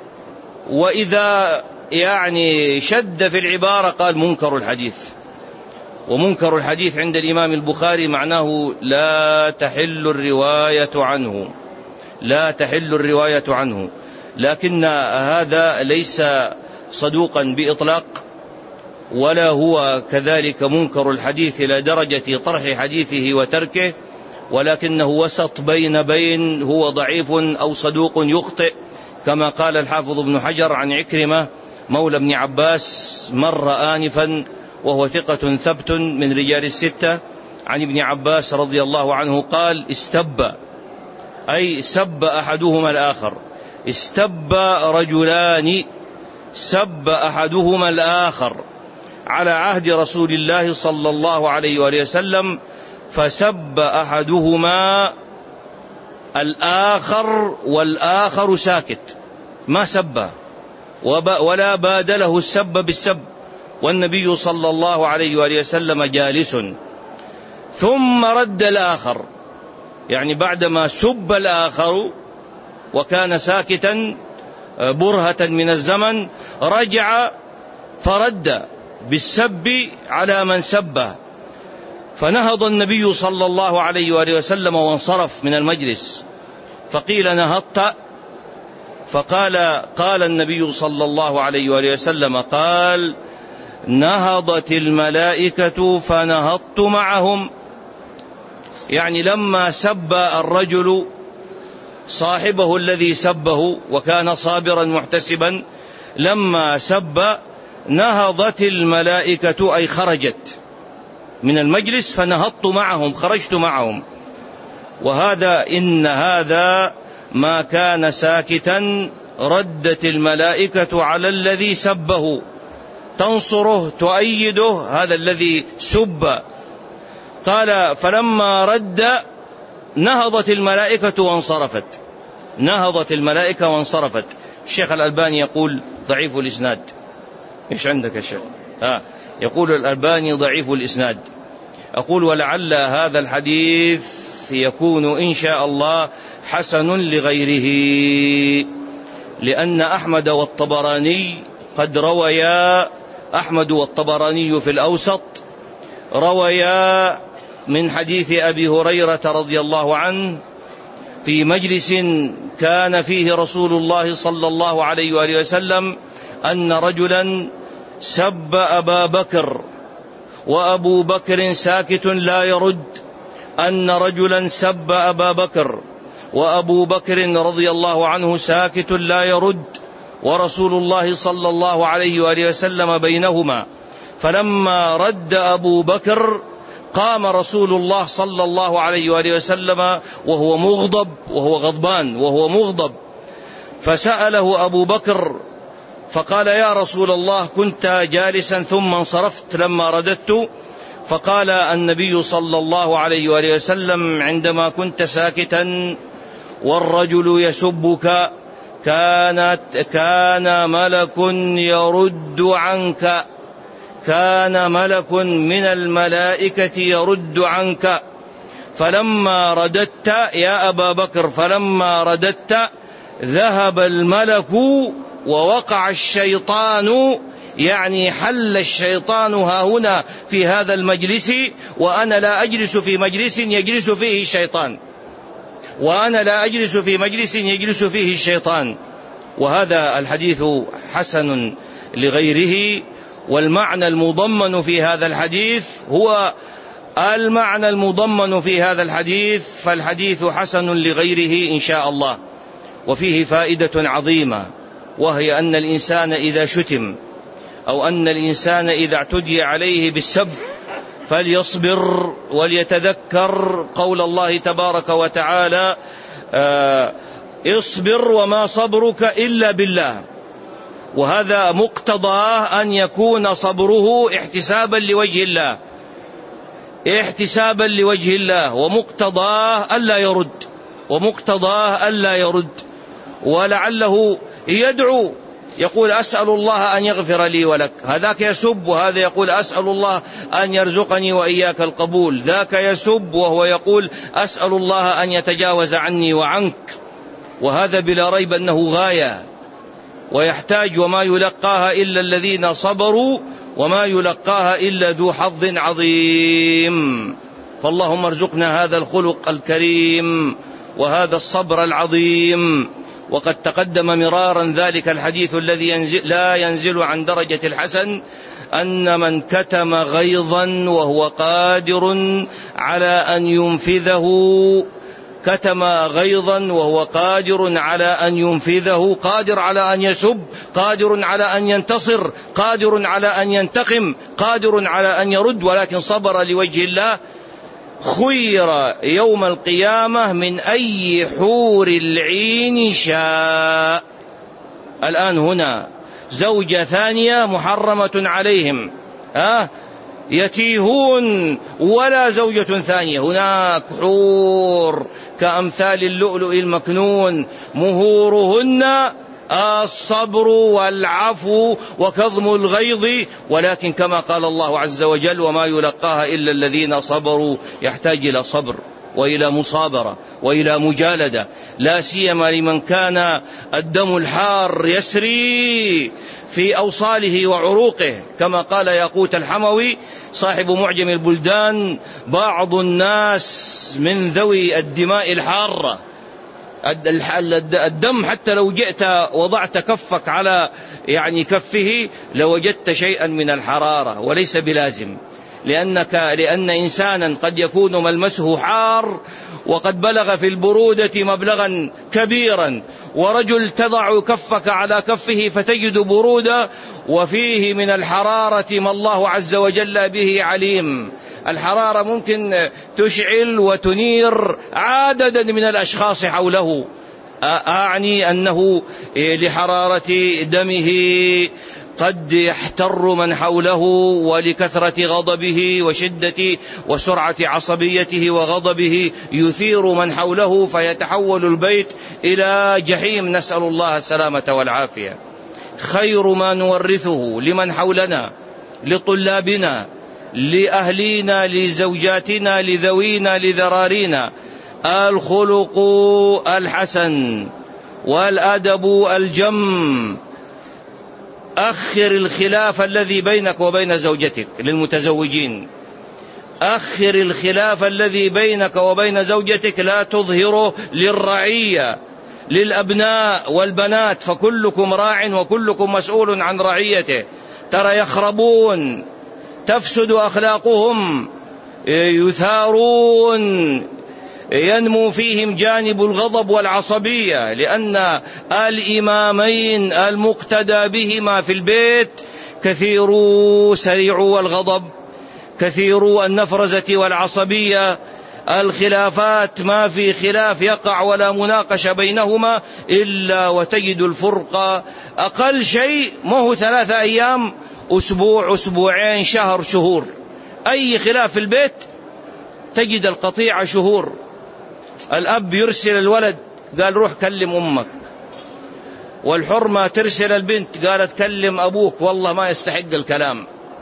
وإذا يعني شد في العبارة قال: منكر الحديث. ومنكر الحديث عند الإمام البخاري معناه لا تحل الرواية عنه، لا تحل الرواية عنه. لكن هذا ليس صدوقا بإطلاق، ولا هو كذلك منكر الحديث إلى درجة طرح حديثه وتركه، ولكنه وسط بين، هو ضعيف أو صدوق يخطئ، كما قال الحافظ ابن حجر عن عكرمة مولى ابن عباس مر آنفا، وهو ثقة ثبت من رجال الستة، عن ابن عباس رضي الله عنه قال: استب، أي سب أحدهما الآخر، استب رجلان، سب أحدهما الآخر على عهد رسول الله صلى الله عليه وآله وسلم، فسب أحدهما الآخر والآخر ساكت، ما سبه ولا بادله السب بالسب، والنبي صلى الله عليه وآله وسلم جالس. ثم رد الآخر، يعني بعدما سب الآخر وكان ساكتا برهة من الزمن، رجع فرد بالسب على من سبه، فنهض النبي صلى الله عليه وآله وسلم وانصرف من المجلس، فقيل: نهضت؟ قال النبي صلى الله عليه وآله وسلم: قال: نهضت الملائكة فنهضت معهم. يعني لما سب الرجل صاحبه الذي سبه وكان صابرا محتسبا، لما سب نهضت الملائكة، أي خرجت من المجلس، فنهضت معهم، خرجت معهم. إن هذا ما كان ساكتا، ردت الملائكة على الذي سبه، تنصره تؤيده، هذا الذي سب. قال: فلما رد نهضت الملائكة وانصرفت، نهضت الملائكة وانصرفت. الشيخ الألباني يقول: ضعيف الإسناد. إيش عندك يا شيخ؟ يقول الألباني: ضعيف الإسناد. أقول: ولعل هذا الحديث يكون إن شاء الله حسن لغيره، لأن أحمد والطبراني قد رويا أحمد والطبراني في الأوسط رويا من حديث أبي هريرة رضي الله عنه في مجلس كان فيه رسول الله صلى الله عليه وآله وسلم أن رجلا سب أبا بكر وأبو بكر ساكت لا يرد، أن رجلا سب أبا بكر وأبو بكر رضي الله عنه ساكت لا يرد، ورسول الله صلى الله عليه وآله وسلم بينهما. فلما رد أبو بكر قام رسول الله صلى الله عليه وآله وسلم وهو مغضب، وهو غضبان وهو مغضب، فسأله أبو بكر فقال: يا رسول الله كنت جالسا ثم انصرفت لما رددت؟ فقال النبي صلى الله عليه وآله وسلم: عندما كنت ساكتا والرجل يسبك كان ملك يرد عنك، كان ملك من الملائكة يرد عنك. فلما رددت يا أبا بكر، فلما رددت ذهب الملك ووقع الشيطان، يعني حل الشيطان هنا في هذا المجلس، وأنا لا أجلس في مجلس يجلس فيه الشيطان، وأنا لا أجلس في مجلس يجلس فيه الشيطان. وهذا الحديث حسن لغيره، والمعنى المضمن في هذا الحديث هو المعنى المضمن في هذا الحديث، فالحديث حسن لغيره إن شاء الله. وفيه فائدة عظيمة، وهي أن الإنسان إذا شتم أو أن الإنسان إذا اعتدي عليه بالسب فليصبر وليتذكر قول الله تبارك وتعالى: اصبر وما صبرك إلا بالله. وهذا مقتضاه أن يكون صبره احتسابا لوجه الله، احتسابا لوجه الله، ومقتضاه ألا يرد، ولعله يدعو يقول: أسأل الله أن يغفر لي ولك. هذاك يسب وهذا يقول: أسأل الله أن يرزقني وإياك القبول. ذاك يسب وهو يقول: أسأل الله أن يتجاوز عني وعنك. وهذا بلا ريب أنه غاية ويحتاج، وما يلقاها إلا الذين صبروا وما يلقاها إلا ذو حظ عظيم. فاللهم ارزقنا هذا الخلق الكريم وهذا الصبر العظيم. وقد تقدم مرارا ذلك الحديث الذي لا ينزل عن درجة الحسن، أن من كتم غيظا وهو قادر على أن ينفذه، كتم غيظا وهو قادر على أن ينفذه، قادر على أن يسب، قادر على أن ينتصر، قادر على أن ينتقم، قادر على أن يرد، ولكن صبر لوجه الله، خير يوم القيامة من أي حور العين شاء. الآن هنا زوجة ثانية محرمة عليهم، يتيهون، ولا زوجة ثانية. هناك حور كأمثال اللؤلؤ المكنون، مهورهن الصبر والعفو وكظم الغيظ، ولكن كما قال الله عز وجل: وما يلقاها إلا الذين صبروا. يحتاج إلى صبر وإلى مصابرة وإلى مجالدة، لا سيما لمن كان الدم الحار يسري في أوصاله وعروقه، كما قال ياقوت الحموي صاحب معجم البلدان: بعض الناس من ذوي الدماء الحارة، الدم حتى لو جئت وضعت كفك على كفه لوجدت شيئا من الحرارة، وليس بلازم، لأن إنسانا قد يكون ملمسه حار وقد بلغ في البرودة مبلغا كبيرا، ورجل تضع كفك على كفه فتجد برودة وفيه من الحرارة ما الله عز وجل به عليم. الحرارة ممكن تشعل وتنير عددا من الأشخاص حوله، أعني أنه لحرارة دمه قد يحتر من حوله، ولكثرة غضبه وشدة وسرعة عصبيته وغضبه يثير من حوله فيتحول البيت إلى جحيم، نسأل الله السلامة والعافية. خير ما نورثه لمن حولنا، لطلابنا، لأهلينا، لزوجاتنا، لذوينا، لذرارينا، الخلق الحسن والأدب الجم. أخر الخلاف الذي بينك وبين زوجتك، للمتزوجين، أخر الخلاف الذي بينك وبين زوجتك، لا تظهره للرعية، للأبناء والبنات، فكلكم راع وكلكم مسؤول عن رعيته. ترى يخربون، تفسد أخلاقهم، يثارون، ينمو فيهم جانب الغضب والعصبية، لأن الإمامين المقتدى بهما في البيت كثيرو سريعو الغضب، كثيرو النفرزة والعصبية. الخلافات ما في خلاف يقع ولا مناقشة بينهما إلا وتجد الفرقة أقل شيء ما هو 3 أيام، أسبوع، أسبوعين، شهر، شهور. أي خلاف في البيت تجد القطيعة شهور. الأب يرسل الولد قال روح كلم أمك، والحرمة ترسل البنت قالت كلم أبوك والله ما يستحق الكلام.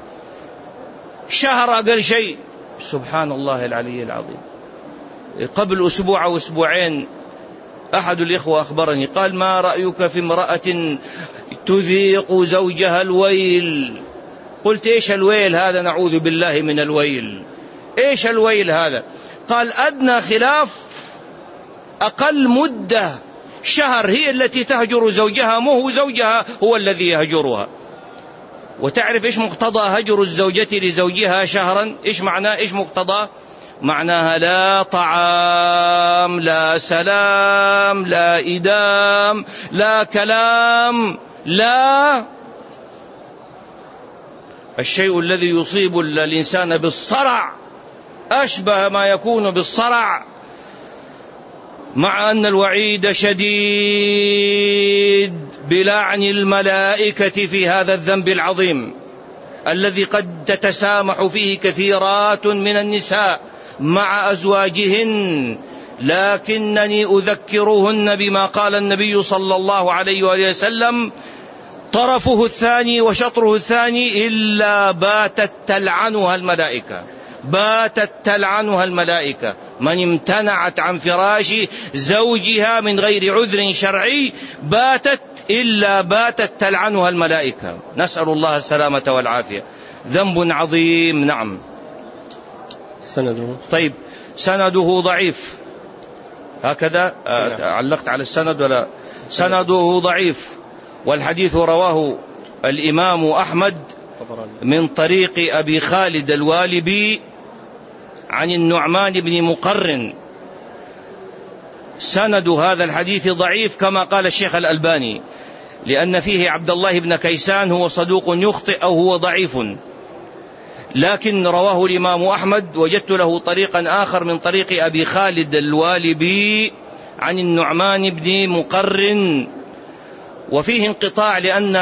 شهر أقل شيء. سبحان الله العلي العظيم. قبل أسبوع أو أسبوعين أحد الإخوة أخبرني قال ما رأيك في امرأة تذيق زوجها الويل؟ قلت إيش الويل هذا؟ نعوذ بالله من الويل. إيش الويل هذا؟ قال أدنى خلاف أقل مدة شهر هي التي تهجر زوجها، مو هو زوجها هو الذي يهجرها. وتعرف إيش مقتضى هجر الزوجة لزوجها شهرا؟ إيش معناه؟ إيش مقتضى؟ معناها لا طعام، لا سلام، لا إدام، لا كلام، لا. الشيء الذي يصيب الإنسان بالصرع أشبه ما يكون بالصرع، مع أن الوعيد شديد بلعن الملائكة في هذا الذنب العظيم الذي قد تتسامح فيه كثيرات من النساء مع أزواجهن، لكنني أذكرهن بما قال النبي صلى الله عليه وآله وسلم: طرفه الثاني وشطره الثاني إلا باتت تلعنها الملائكة، باتت تلعنها الملائكة. من امتنعت عن فراش زوجها من غير عذر شرعي باتت تلعنها الملائكة. نسأل الله السلامة والعافية. ذنب عظيم. نعم. سنده طيب، سنده ضعيف هكذا. علقت على السند ولا؟ سنده ضعيف، والحديث رواه الإمام أحمد من طريق أبي خالد الوالبي عن النعمان بن مقرن. سند هذا الحديث ضعيف كما قال الشيخ الألباني، لأن فيه عبد الله بن كيسان هو صدوق يخطئ أو هو ضعيف، لكن رواه الإمام أحمد. وجدت له طريقا آخر من طريق أبي خالد الوالبي عن النعمان بن مقرن، وفيه انقطاع لأن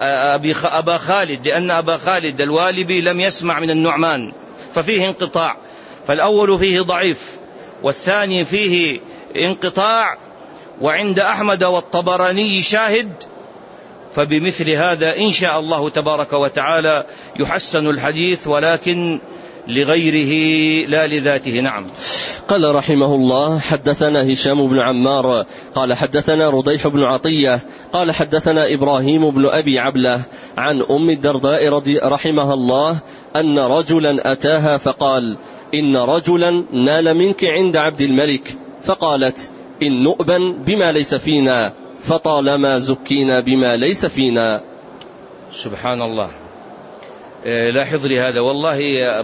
أبا خالد الوالبي لم يسمع من النعمان، ففيه انقطاع. فالأول فيه ضعيف والثاني فيه انقطاع، وعند أحمد والطبراني شاهد. فبمثل هذا إن شاء الله تبارك وتعالى يحسن الحديث، ولكن لغيره لا لذاته. نعم. قال رحمه الله: حدثنا هشام بن عمار قال حدثنا رضيح بن عطية قال حدثنا إبراهيم بن أبي عبلة عن أم الدرداء رحمها الله أن رجلا أتاها فقال: إن رجلا نال منك عند عبد الملك، فقالت: إن نؤبا بما ليس فينا، فطالما زكينا بما ليس فينا. سبحان الله. لاحظ لي هذا، والله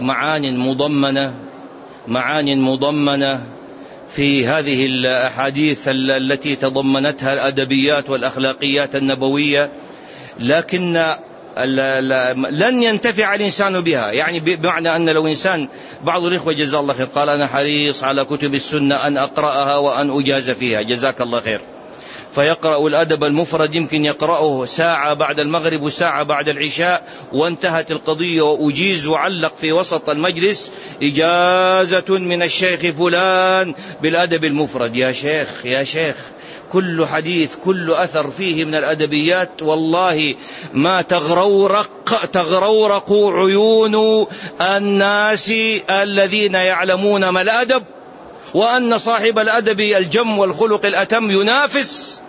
معان مضمنة في هذه الأحاديث التي تضمنتها الأدبيات والأخلاقيات النبوية، لكن لن ينتفع الإنسان بها. يعني بمعنى أن لو إنسان، بعض الإخوة جزاه الله خير قال: أنا حريص على كتب السنة أن أقرأها وأن أجاز فيها، جزاك الله خير. فيقرأ الأدب المفرد، يمكن يقرأه ساعة بعد المغرب وساعة بعد العشاء وانتهت القضية، وأجيز وعلق في وسط المجلس: إجازة من الشيخ فلان بالأدب المفرد. يا شيخ كل حديث، كل أثر فيه من الأدبيات والله ما تغرورق عيون الناس الذين يعلمون ما الأدب، وأن صاحب الأدب الجم والخلق الأتم ينافس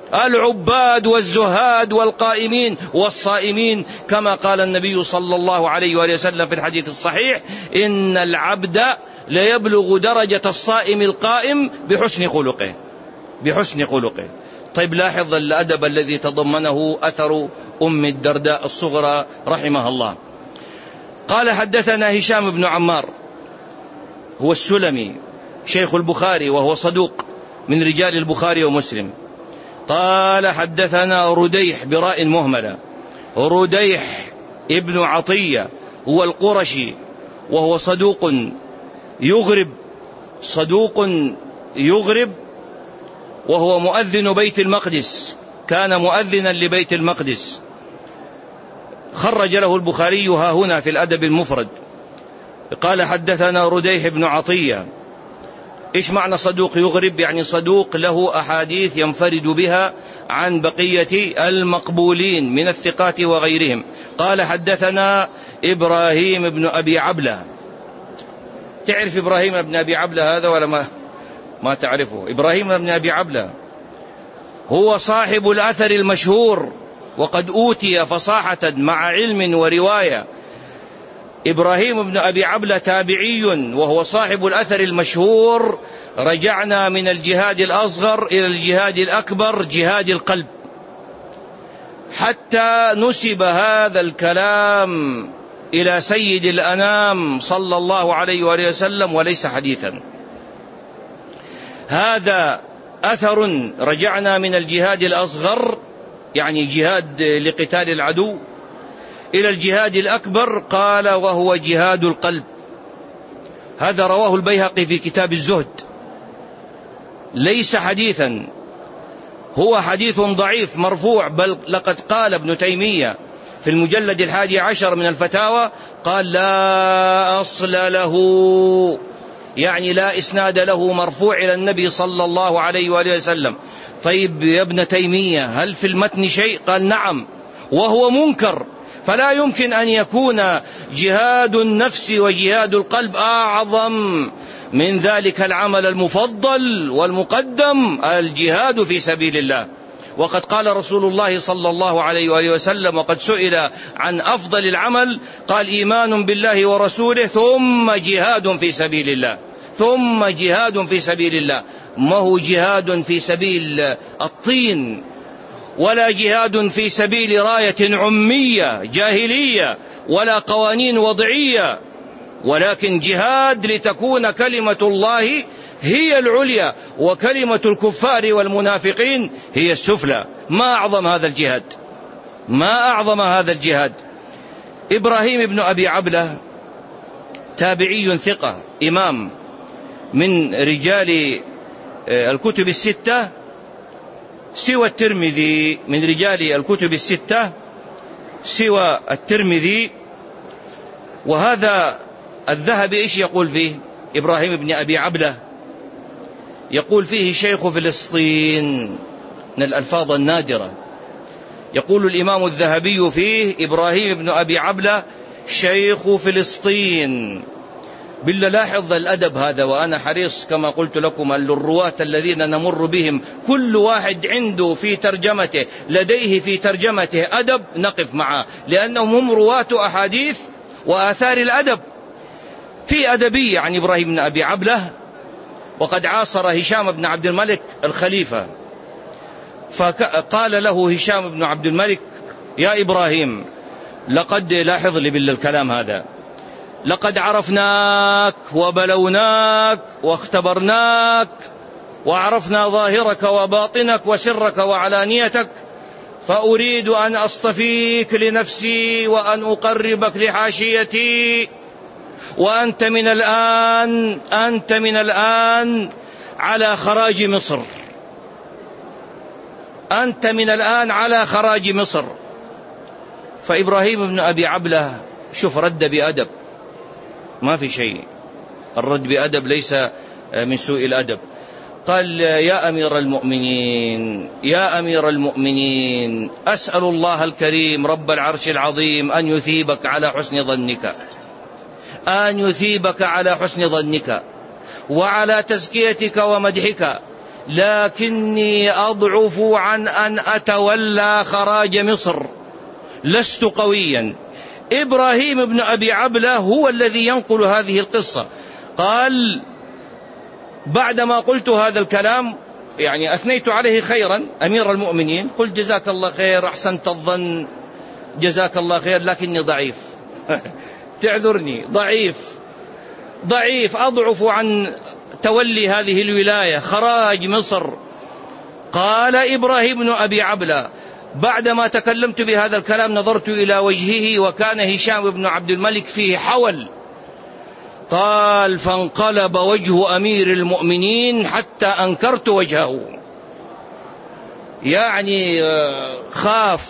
العباد والزهاد والقائمين والصائمين، كما قال النبي صلى الله عليه وآله وسلم في الحديث الصحيح: إن العبد ليبلغ درجة الصائم القائم بحسن خلقه، بحسن خلقه. طيب لاحظ الأدب الذي تضمنه أثر أم الدرداء الصغرى رحمها الله. قال: حدثنا هشام بن عمار، هو السلمي شيخ البخاري وهو صدوق من رجال البخاري ومسلم. قال: حدثنا رديح براء مهملة، رديح ابن عطية هو القرشي وهو صدوق يغرب، صدوق يغرب، وهو مؤذن بيت المقدس، كان مؤذنا لبيت المقدس. خرج له البخاري ها هنا في الأدب المفرد. قال: حدثنا رديح بن عطية. إيش معنى صدوق يغرب؟ يعني صدوق له أحاديث ينفرد بها عن بقية المقبولين من الثقات وغيرهم. قال: حدثنا إبراهيم بن أبي عبلة. تعرف إبراهيم بن أبي عبلة هذا ولا ما تعرفه؟ إبراهيم بن أبي عبلة هو صاحب الأثر المشهور، وقد أوتي فصاحة مع علم ورواية. إبراهيم بن أبي عبلة تابعي وهو صاحب الأثر المشهور: رجعنا من الجهاد الأصغر إلى الجهاد الأكبر، جهاد القلب، حتى نسب هذا الكلام إلى سيد الأنام صلى الله عليه وآله وسلم، وليس حديثا. هذا أثر: رجعنا من الجهاد الأصغر يعني جهاد لقتال العدو، إلى الجهاد الأكبر، قال وهو جهاد القلب. هذا رواه البيهقي في كتاب الزهد، ليس حديثا، هو حديث ضعيف مرفوع، بل لقد قال ابن تيمية في المجلد 11 من الفتاوى، قال: لا أصل له، يعني لا إسناد له مرفوع إلى النبي صلى الله عليه وآله وسلم. طيب يا ابن تيمية، هل في المتن شيء؟ قال: نعم، وهو منكر، فلا يمكن أن يكون جهاد النفس وجهاد القلب أعظم من ذلك العمل المفضل والمقدم، الجهاد في سبيل الله. وقد قال رسول الله صلى الله عليه وآله وسلم، وقد سئل عن أفضل العمل، قال: إيمان بالله ورسوله ثم جهاد في سبيل الله، ثم جهاد في سبيل الله. ما هو جهاد في سبيل الطين، ولا جهاد في سبيل راية عمية جاهلية، ولا قوانين وضعية، ولكن جهاد لتكون كلمة الله هي العليا، وكلمة الكفار والمنافقين هي السفلى. ما أعظم هذا الجهاد، ما أعظم هذا الجهاد. إبراهيم بن أبي عبلة تابعي ثقة، إمام من رجال الكتب الستة سوى الترمذي، من رجال الكتب الستة سوى الترمذي. وهذا الذهبي إيش يقول فيه إبراهيم بن أبي عبلة؟ يقول فيه شيخ فلسطين، من الألفاظ النادرة. يقول الإمام الذهبي فيه: إبراهيم بن أبي عبلة شيخ فلسطين. بالله لاحظ الأدب هذا، وأنا حريص كما قلت لكم أن الرواة الذين نمر بهم كل واحد عنده في ترجمته، لديه في ترجمته أدب نقف معه، لأنهم هم رواة أحاديث وآثار الأدب. في أدبية عن إبراهيم بن أبي عبلة، وقد عاصر هشام بن عبد الملك الخليفة، فقال له هشام بن عبد الملك: يا إبراهيم، لقد، لاحظ لي بالكلام هذا، لقد عرفناك وبلوناك واختبرناك، وعرفنا ظاهرك وباطنك وسرك وعلانيتك، فأريد أن أصطفيك لنفسي وأن أقربك لحاشيتي، وأنت من الآن على خراج مصر، أنت من الآن على خراج مصر. فإبراهيم بن أبي عبلة شوف رد بأدب، ما في شيء، الرد بأدب ليس من سوء الأدب. قال: يا أمير المؤمنين، يا أمير المؤمنين، أسأل الله الكريم رب العرش العظيم أن يثيبك على حسن ظنك، أن يثيبك على حسن ظنك وعلى تزكيتك ومدحك لكني أضعف عن أن أتولى خراج مصر، لست قويا. إبراهيم بن أبي عبلة هو الذي ينقل هذه القصة. قال: بعدما قلت هذا الكلام، يعني أثنيت عليه خيرا أمير المؤمنين، قلت: جزاك الله خير، أحسنت الظن، جزاك الله خير، لكني ضعيف تعذرني، ضعيف أضعف عن تولي هذه الولاية، خراج مصر. قال إبراهيم بن أبي عبلة: بعدما تكلمت بهذا الكلام نظرت إلى وجهه وكان هشام بن عبد الملك فيه حول. قال: فانقلب وجه أمير المؤمنين حتى أنكرت وجهه، يعني خاف.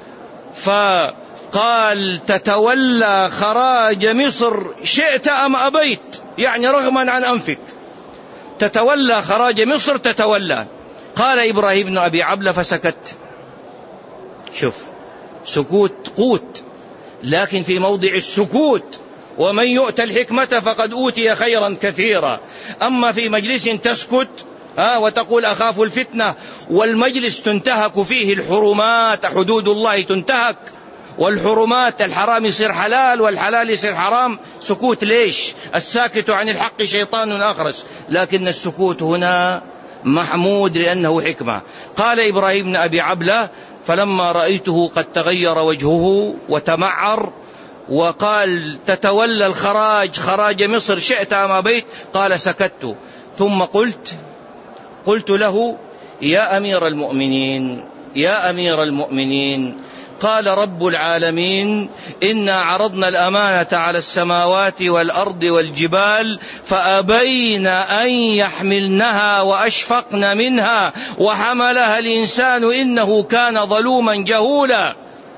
فقال: تتولى خراج مصر شئت أم أبيت، يعني رغما عن أنفك، تتولى خراج مصر تتولى. قال إبراهيم بن أبي عبلة: فسكت. شوف، سكوت قوت، لكن في موضع السكوت. ومن يؤت الحكمة فقد أوتي خيرا كثيرا. أما في مجلس تسكت وتقول أخاف الفتنة، والمجلس تنتهك فيه الحرمات، حدود الله تنتهك، والحرمات الحرام يصير حلال والحلال يصير حرام، سكوت ليش؟ الساكت عن الحق شيطان أخرس. لكن السكوت هنا محمود لأنه حكمة. قال إبراهيم بن أبي عبلة: فلما رأيته قد تغير وجهه وتمعر وقال: تتولى الخراج خراج مصر شئت أم أبيت، قال: سكت. ثم قلت له: يا أمير المؤمنين، يا أمير المؤمنين، قال رب العالمين: إنا عرضنا الأمانة على السماوات والأرض والجبال فأبين أن يحملنها وأشفقن منها وحملها الإنسان إنه كان ظلوما جهولا.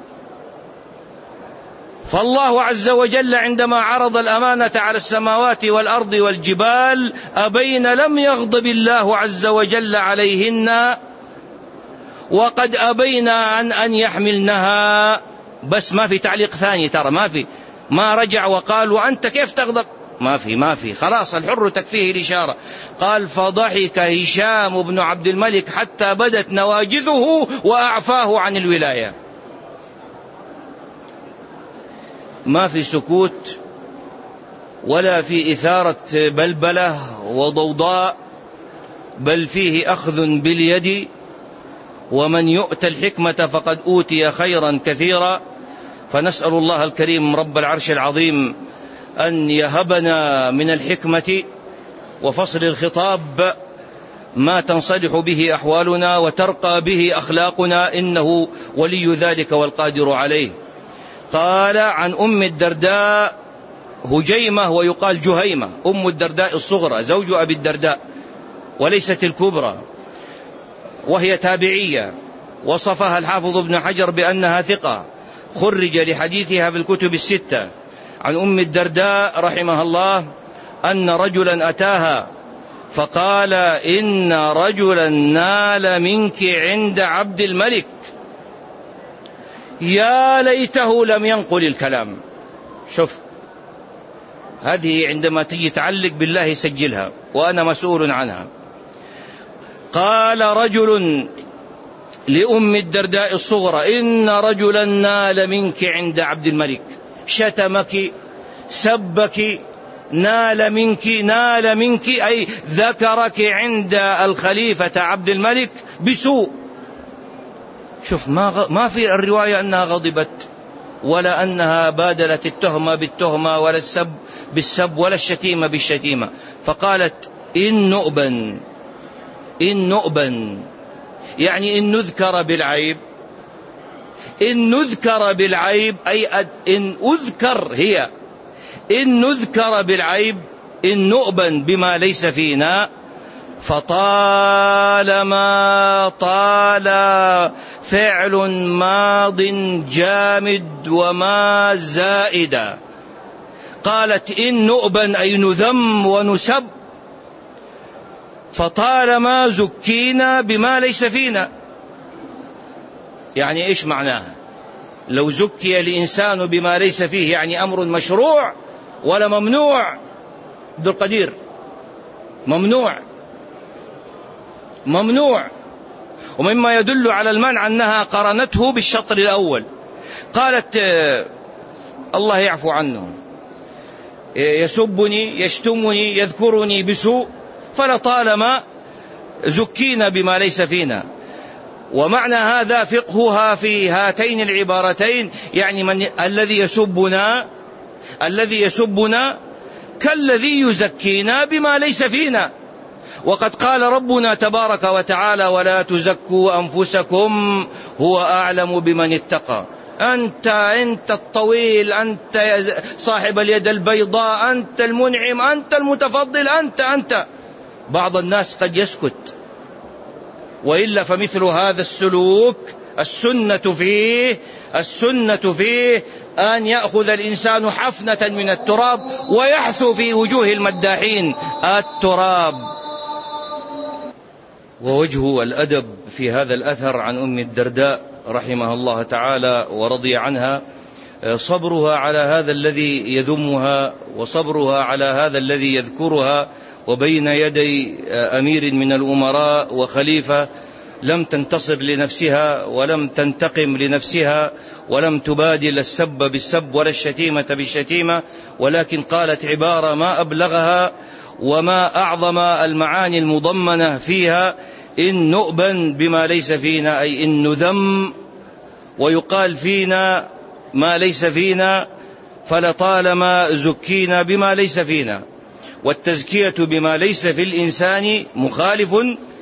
فالله عز وجل عندما عرض الأمانة على السماوات والأرض والجبال أبين لم يغضب الله عز وجل عليهن، وقد أبينا عن أن يحملنها. بس ما في تعليق ثاني، ترى ما رجع وقال: وأنت كيف تغضب؟ ما في خلاص، الحر تكفيه الإشارة. قال: فضحك هشام بن عبد الملك حتى بدت نواجذه وأعفاه عن الولاية. ما في سكوت ولا في إثارة بلبلة وضوضاء، بل فيه أخذ باليد. ومن يؤت الحكمة فقد أوتي خيرا كثيرا. فنسأل الله الكريم رب العرش العظيم أن يهبنا من الحكمة وفصل الخطاب ما تنصلح به أحوالنا وترقى به أخلاقنا، إنه ولي ذلك والقادر عليه. قال: عن أم الدرداء هجيمة ويقال جهيمة، أم الدرداء الصغرى زوج أبي الدرداء وليست الكبرى، وهي تابعية، وصفها الحافظ ابن حجر بأنها ثقة، خرج لحديثها في الكتب الستة. عن أم الدرداء رحمها الله أن رجلا أتاها فقال: إن رجلا نال منك عند عبد الملك، يا ليته لم ينقل الكلام. شوف، هذه عندما تجي تعلق بالله سجلها وأنا مسؤول عنها. قال رجل لأم الدرداء الصغرى: إن رجلا نال منك عند عبد الملك، شتمك، سبك، نال منك أي ذكرك عند الخليفة عبد الملك بسوء. شوف، ما في الرواية أنها غضبت، ولا أنها بادلت التهمة بالتهمة، ولا السب بالسب، ولا الشتيمة بالشتيمة. فقالت: إن نؤبا، يعني إن نذكر بالعيب، إن نذكر بالعيب أي إن أذكر هي، إن نذكر بالعيب، إن نؤبا بما ليس فينا. فطالما طال فعل ماض جامد وما زائدا. قالت: إن نؤبا أي نذم ونسب، فطالما زكينا بما ليس فينا. يعني إيش معناها؟ لو زكي الإنسان بما ليس فيه يعني أمر مشروع ولا ممنوع؟ عبد القدير، ممنوع. ممنوع. ومما يدل على المنع أنها قرنته بالشطر الأول، قالت الله يعفو عنه يسبني يشتمني يذكرني بسوء فلطالما زكينا بما ليس فينا. ومعنى هذا فقهها في هاتين العبارتين، يعني من الذي يسبنا كالذي يزكينا بما ليس فينا. وقد قال ربنا تبارك وتعالى ولا تزكوا أنفسكم هو أعلم بمن اتقى. أنت الطويل، أنت صاحب اليد البيضاء، أنت المنعم، أنت المتفضل، أنت. بعض الناس قد يسكت، وإلا فمثل هذا السلوك السنة فيه أن يأخذ الإنسان حفنة من التراب ويحثو في وجوه المداحين التراب. ووجه الأدب في هذا الأثر عن أم الدرداء رحمها الله تعالى ورضي عنها صبرها على هذا الذي يذمها، وصبرها على هذا الذي يذكرها، وبين يدي أمير من الأمراء وخليفة لم تنتصر لنفسها ولم تنتقم لنفسها ولم تبادل السب بالسب ولا الشتيمة بالشتيمة، ولكن قالت عبارة ما أبلغها وما أعظم المعاني المضمنة فيها: إن نؤبن بما ليس فينا، أي إن نذم ويقال فينا ما ليس فينا فلطالما زكينا بما ليس فينا. والتزكية بما ليس في الإنسان مخالف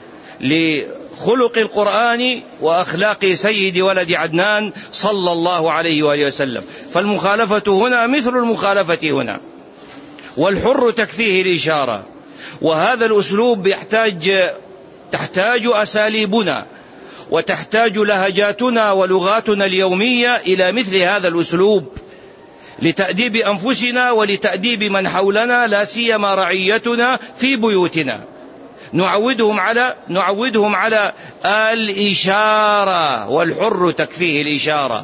لخلق القرآن وأخلاق سيد ولد عدنان صلى الله عليه وآله وسلم. فالمخالفة هنا مثل المخالفة هنا، والحر تكفيه الإشارة. وهذا الأسلوب تحتاج أساليبنا وتحتاج لهجاتنا ولغاتنا اليومية إلى مثل هذا الأسلوب لتأديب أنفسنا ولتأديب من حولنا، لا سيما رعيتنا في بيوتنا. نعودهم على الإشارة، والحر تكفيه الإشارة.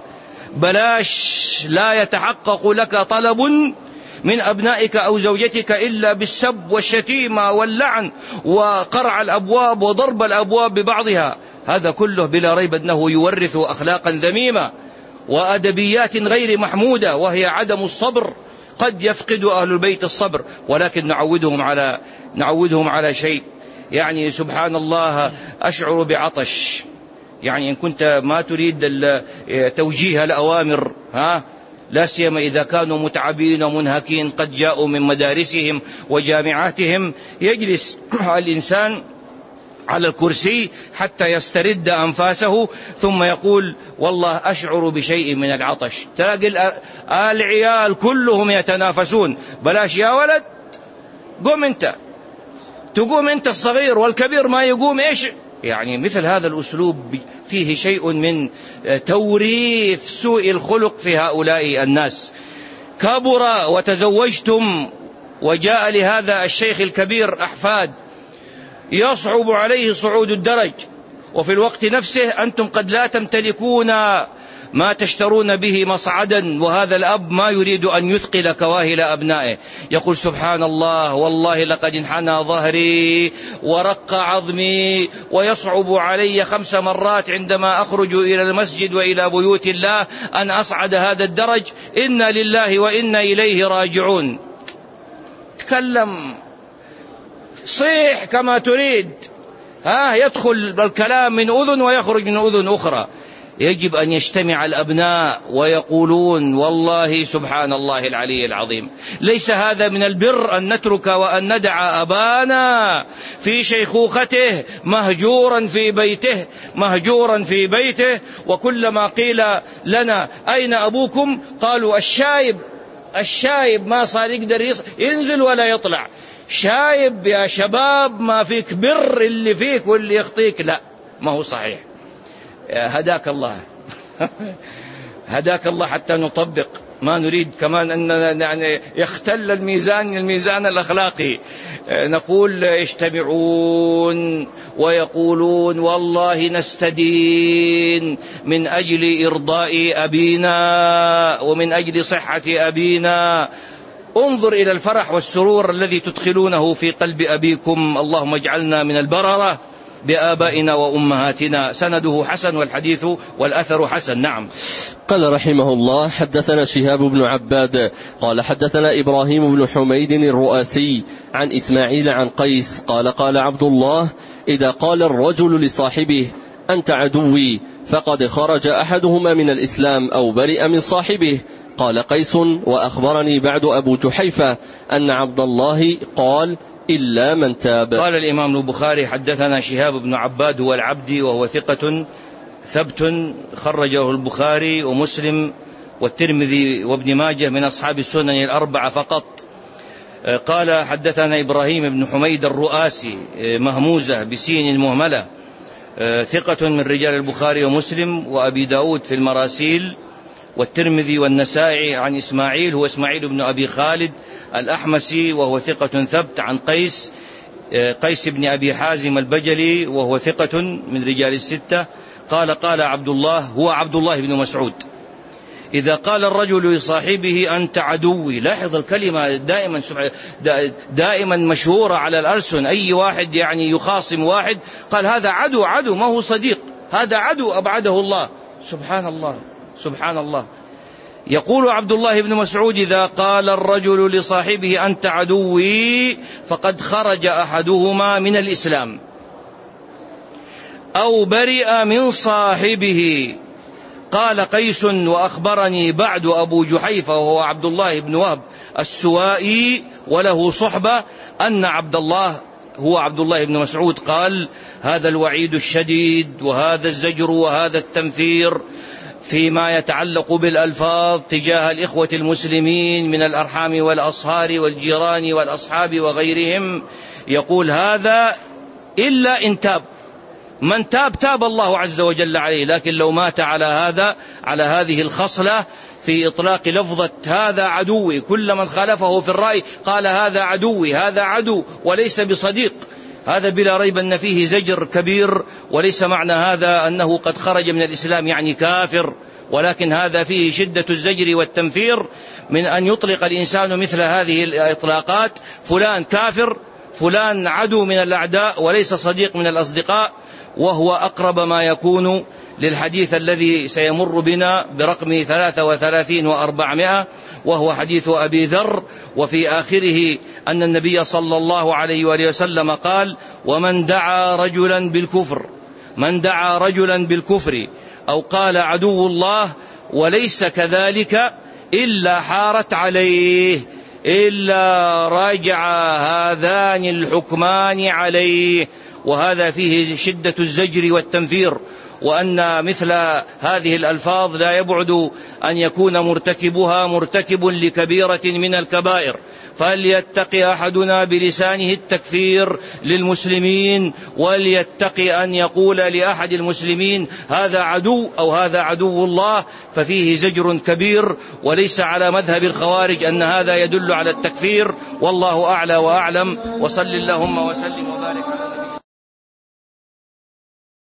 بلاش لا يتحقق لك طلب من أبنائك أو زوجتك إلا بالسب والشتيمة واللعن وقرع الأبواب وضرب الأبواب ببعضها. هذا كله بلا ريب أنه يورث أخلاقا ذميمة وأدبيات غير محمودة، وهي عدم الصبر. قد يفقد أهل البيت الصبر، ولكن نعودهم على شيء. يعني سبحان الله أشعر بعطش، يعني إن كنت ما تريد توجيه الأوامر لا سيما إذا كانوا متعبين ومنهكين قد جاءوا من مدارسهم وجامعاتهم، يجلس الإنسان على الكرسي حتى يسترد أنفاسه ثم يقول والله أشعر بشيء من العطش. تلاقي العيال كلهم يتنافسون، بلاش يا ولد قم أنت، تقوم أنت الصغير والكبير ما يقوم. إيش يعني؟ مثل هذا الأسلوب فيه شيء من توريث سوء الخلق في هؤلاء الناس. كبر وتزوجتم وجاء لهذا الشيخ الكبير أحفاد يصعب عليه صعود الدرج، وفي الوقت نفسه أنتم قد لا تمتلكون ما تشترون به مصعدا، وهذا الأب ما يريد أن يثقل كواهل أبنائه. يقول سبحان الله والله لقد انحنى ظهري ورق عظمي ويصعب علي 5 مرات عندما أخرج إلى المسجد وإلى بيوت الله أن أصعد هذا الدرج. إنا لله وإنا إليه راجعون. تكلم، صيح كما تريد، يدخل الكلام من أذن ويخرج من أذن أخرى. يجب أن يجتمع الأبناء ويقولون والله سبحان الله العلي العظيم. ليس هذا من البر أن نترك وأن ندع أبانا في شيخوخته مهجورا في بيته، وكلما قيل لنا أين أبوكم قالوا الشايب ما صار يقدر ينزل ولا يطلع. شايب يا شباب، ما فيك بر، اللي فيك واللي يخطيك لا، ما هو صحيح. هداك الله هداك الله حتى نطبق. ما نريد كمان أن يعني يختل الميزان الأخلاقي. نقول يجتمعون ويقولون والله نستدين من أجل إرضاء أبينا ومن أجل صحة أبينا. انظر إلى الفرح والسرور الذي تدخلونه في قلب أبيكم. اللهم اجعلنا من البررة بآبائنا وأمهاتنا. سنده حسن والحديث والأثر حسن. نعم. قال رحمه الله: حدثنا شهاب بن عباد قال حدثنا إبراهيم بن حميد الرؤاسي عن إسماعيل عن قيس قال: قال عبد الله: إذا قال الرجل لصاحبه أنت عدوي فقد خرج أحدهما من الإسلام أو برئ من صاحبه. قال قيس: وأخبرني بعد أبو جحيفة أن عبد الله قال: إلا من تاب. قال الإمام البخاري: حدثنا شهاب بن عباد هو العبدي وهو ثقة ثبت، خرجه البخاري ومسلم والترمذي وابن ماجه من أصحاب السنن الأربعة فقط. قال: حدثنا إبراهيم بن حميد الرؤاسي مهموزة بسين المهملة، ثقة من رجال البخاري ومسلم وأبي داود في المراسيل والترمذي والنسائي، عن إسماعيل هو إسماعيل بن أبي خالد الأحمسي وهو ثقة ثبت، عن قيس بن أبي حازم البجلي وهو ثقة من رجال الستة. قال: قال عبد الله، هو عبد الله بن مسعود: إذا قال الرجل لصاحبه أنت عدوي. لاحظ الكلمة دائما مشهورة على الألسن، أي واحد يعني يخاصم واحد قال هذا عدو، ما هو صديق، هذا عدو أبعده الله. سبحان الله سبحان الله. يقول عبد الله بن مسعود: إذا قال الرجل لصاحبه أنت عدوي فقد خرج أحدهما من الإسلام أو برئ من صاحبه. قال قيس: وأخبرني بعد أبو جحيفة وهو عبد الله بن وهب السوائي وله صحبة أن عبد الله هو عبد الله بن مسعود قال: هذا الوعيد الشديد وهذا الزجر وهذا التنفير فيما يتعلق بالألفاظ تجاه الإخوة المسلمين من الأرحام والأصهار والجيران والأصحاب وغيرهم، يقول هذا إلا إن تاب. من تاب الله عز وجل عليه، لكن لو مات على هذه الخصلة في إطلاق لفظة هذا عدوي، كل من خالفه في الرأي قال هذا عدوي، هذا عدو وليس بصديق، هذا بلا ريب أن فيه زجر كبير. وليس معنى هذا أنه قد خرج من الإسلام يعني كافر، ولكن هذا فيه شدة الزجر والتنفير من أن يطلق الإنسان مثل هذه الإطلاقات: فلان كافر، فلان عدو من الأعداء وليس صديق من الأصدقاء. وهو أقرب ما يكون للحديث الذي سيمر بنا برقم 33 و400، وهو حديث أبي ذر، وفي آخره أن النبي صلى الله عليه وآله وسلم قال: ومن دعا رجلا بالكفر أو قال عدو الله وليس كذلك إلا حارت عليه، إلا راجع هذان الحكمان عليه. وهذا فيه شدة الزجر والتنفير، وأن مثل هذه الألفاظ لا يبعد أن يكون مرتكبها مرتكب لكبيرة من الكبائر. فليتقي أحدنا بلسانه التكفير للمسلمين، وليتقي أن يقول لأحد المسلمين هذا عدو أو هذا عدو الله، ففيه زجر كبير. وليس على مذهب الخوارج أن هذا يدل على التكفير، والله أعلى وأعلم. وصل اللهم وسلم وبارك على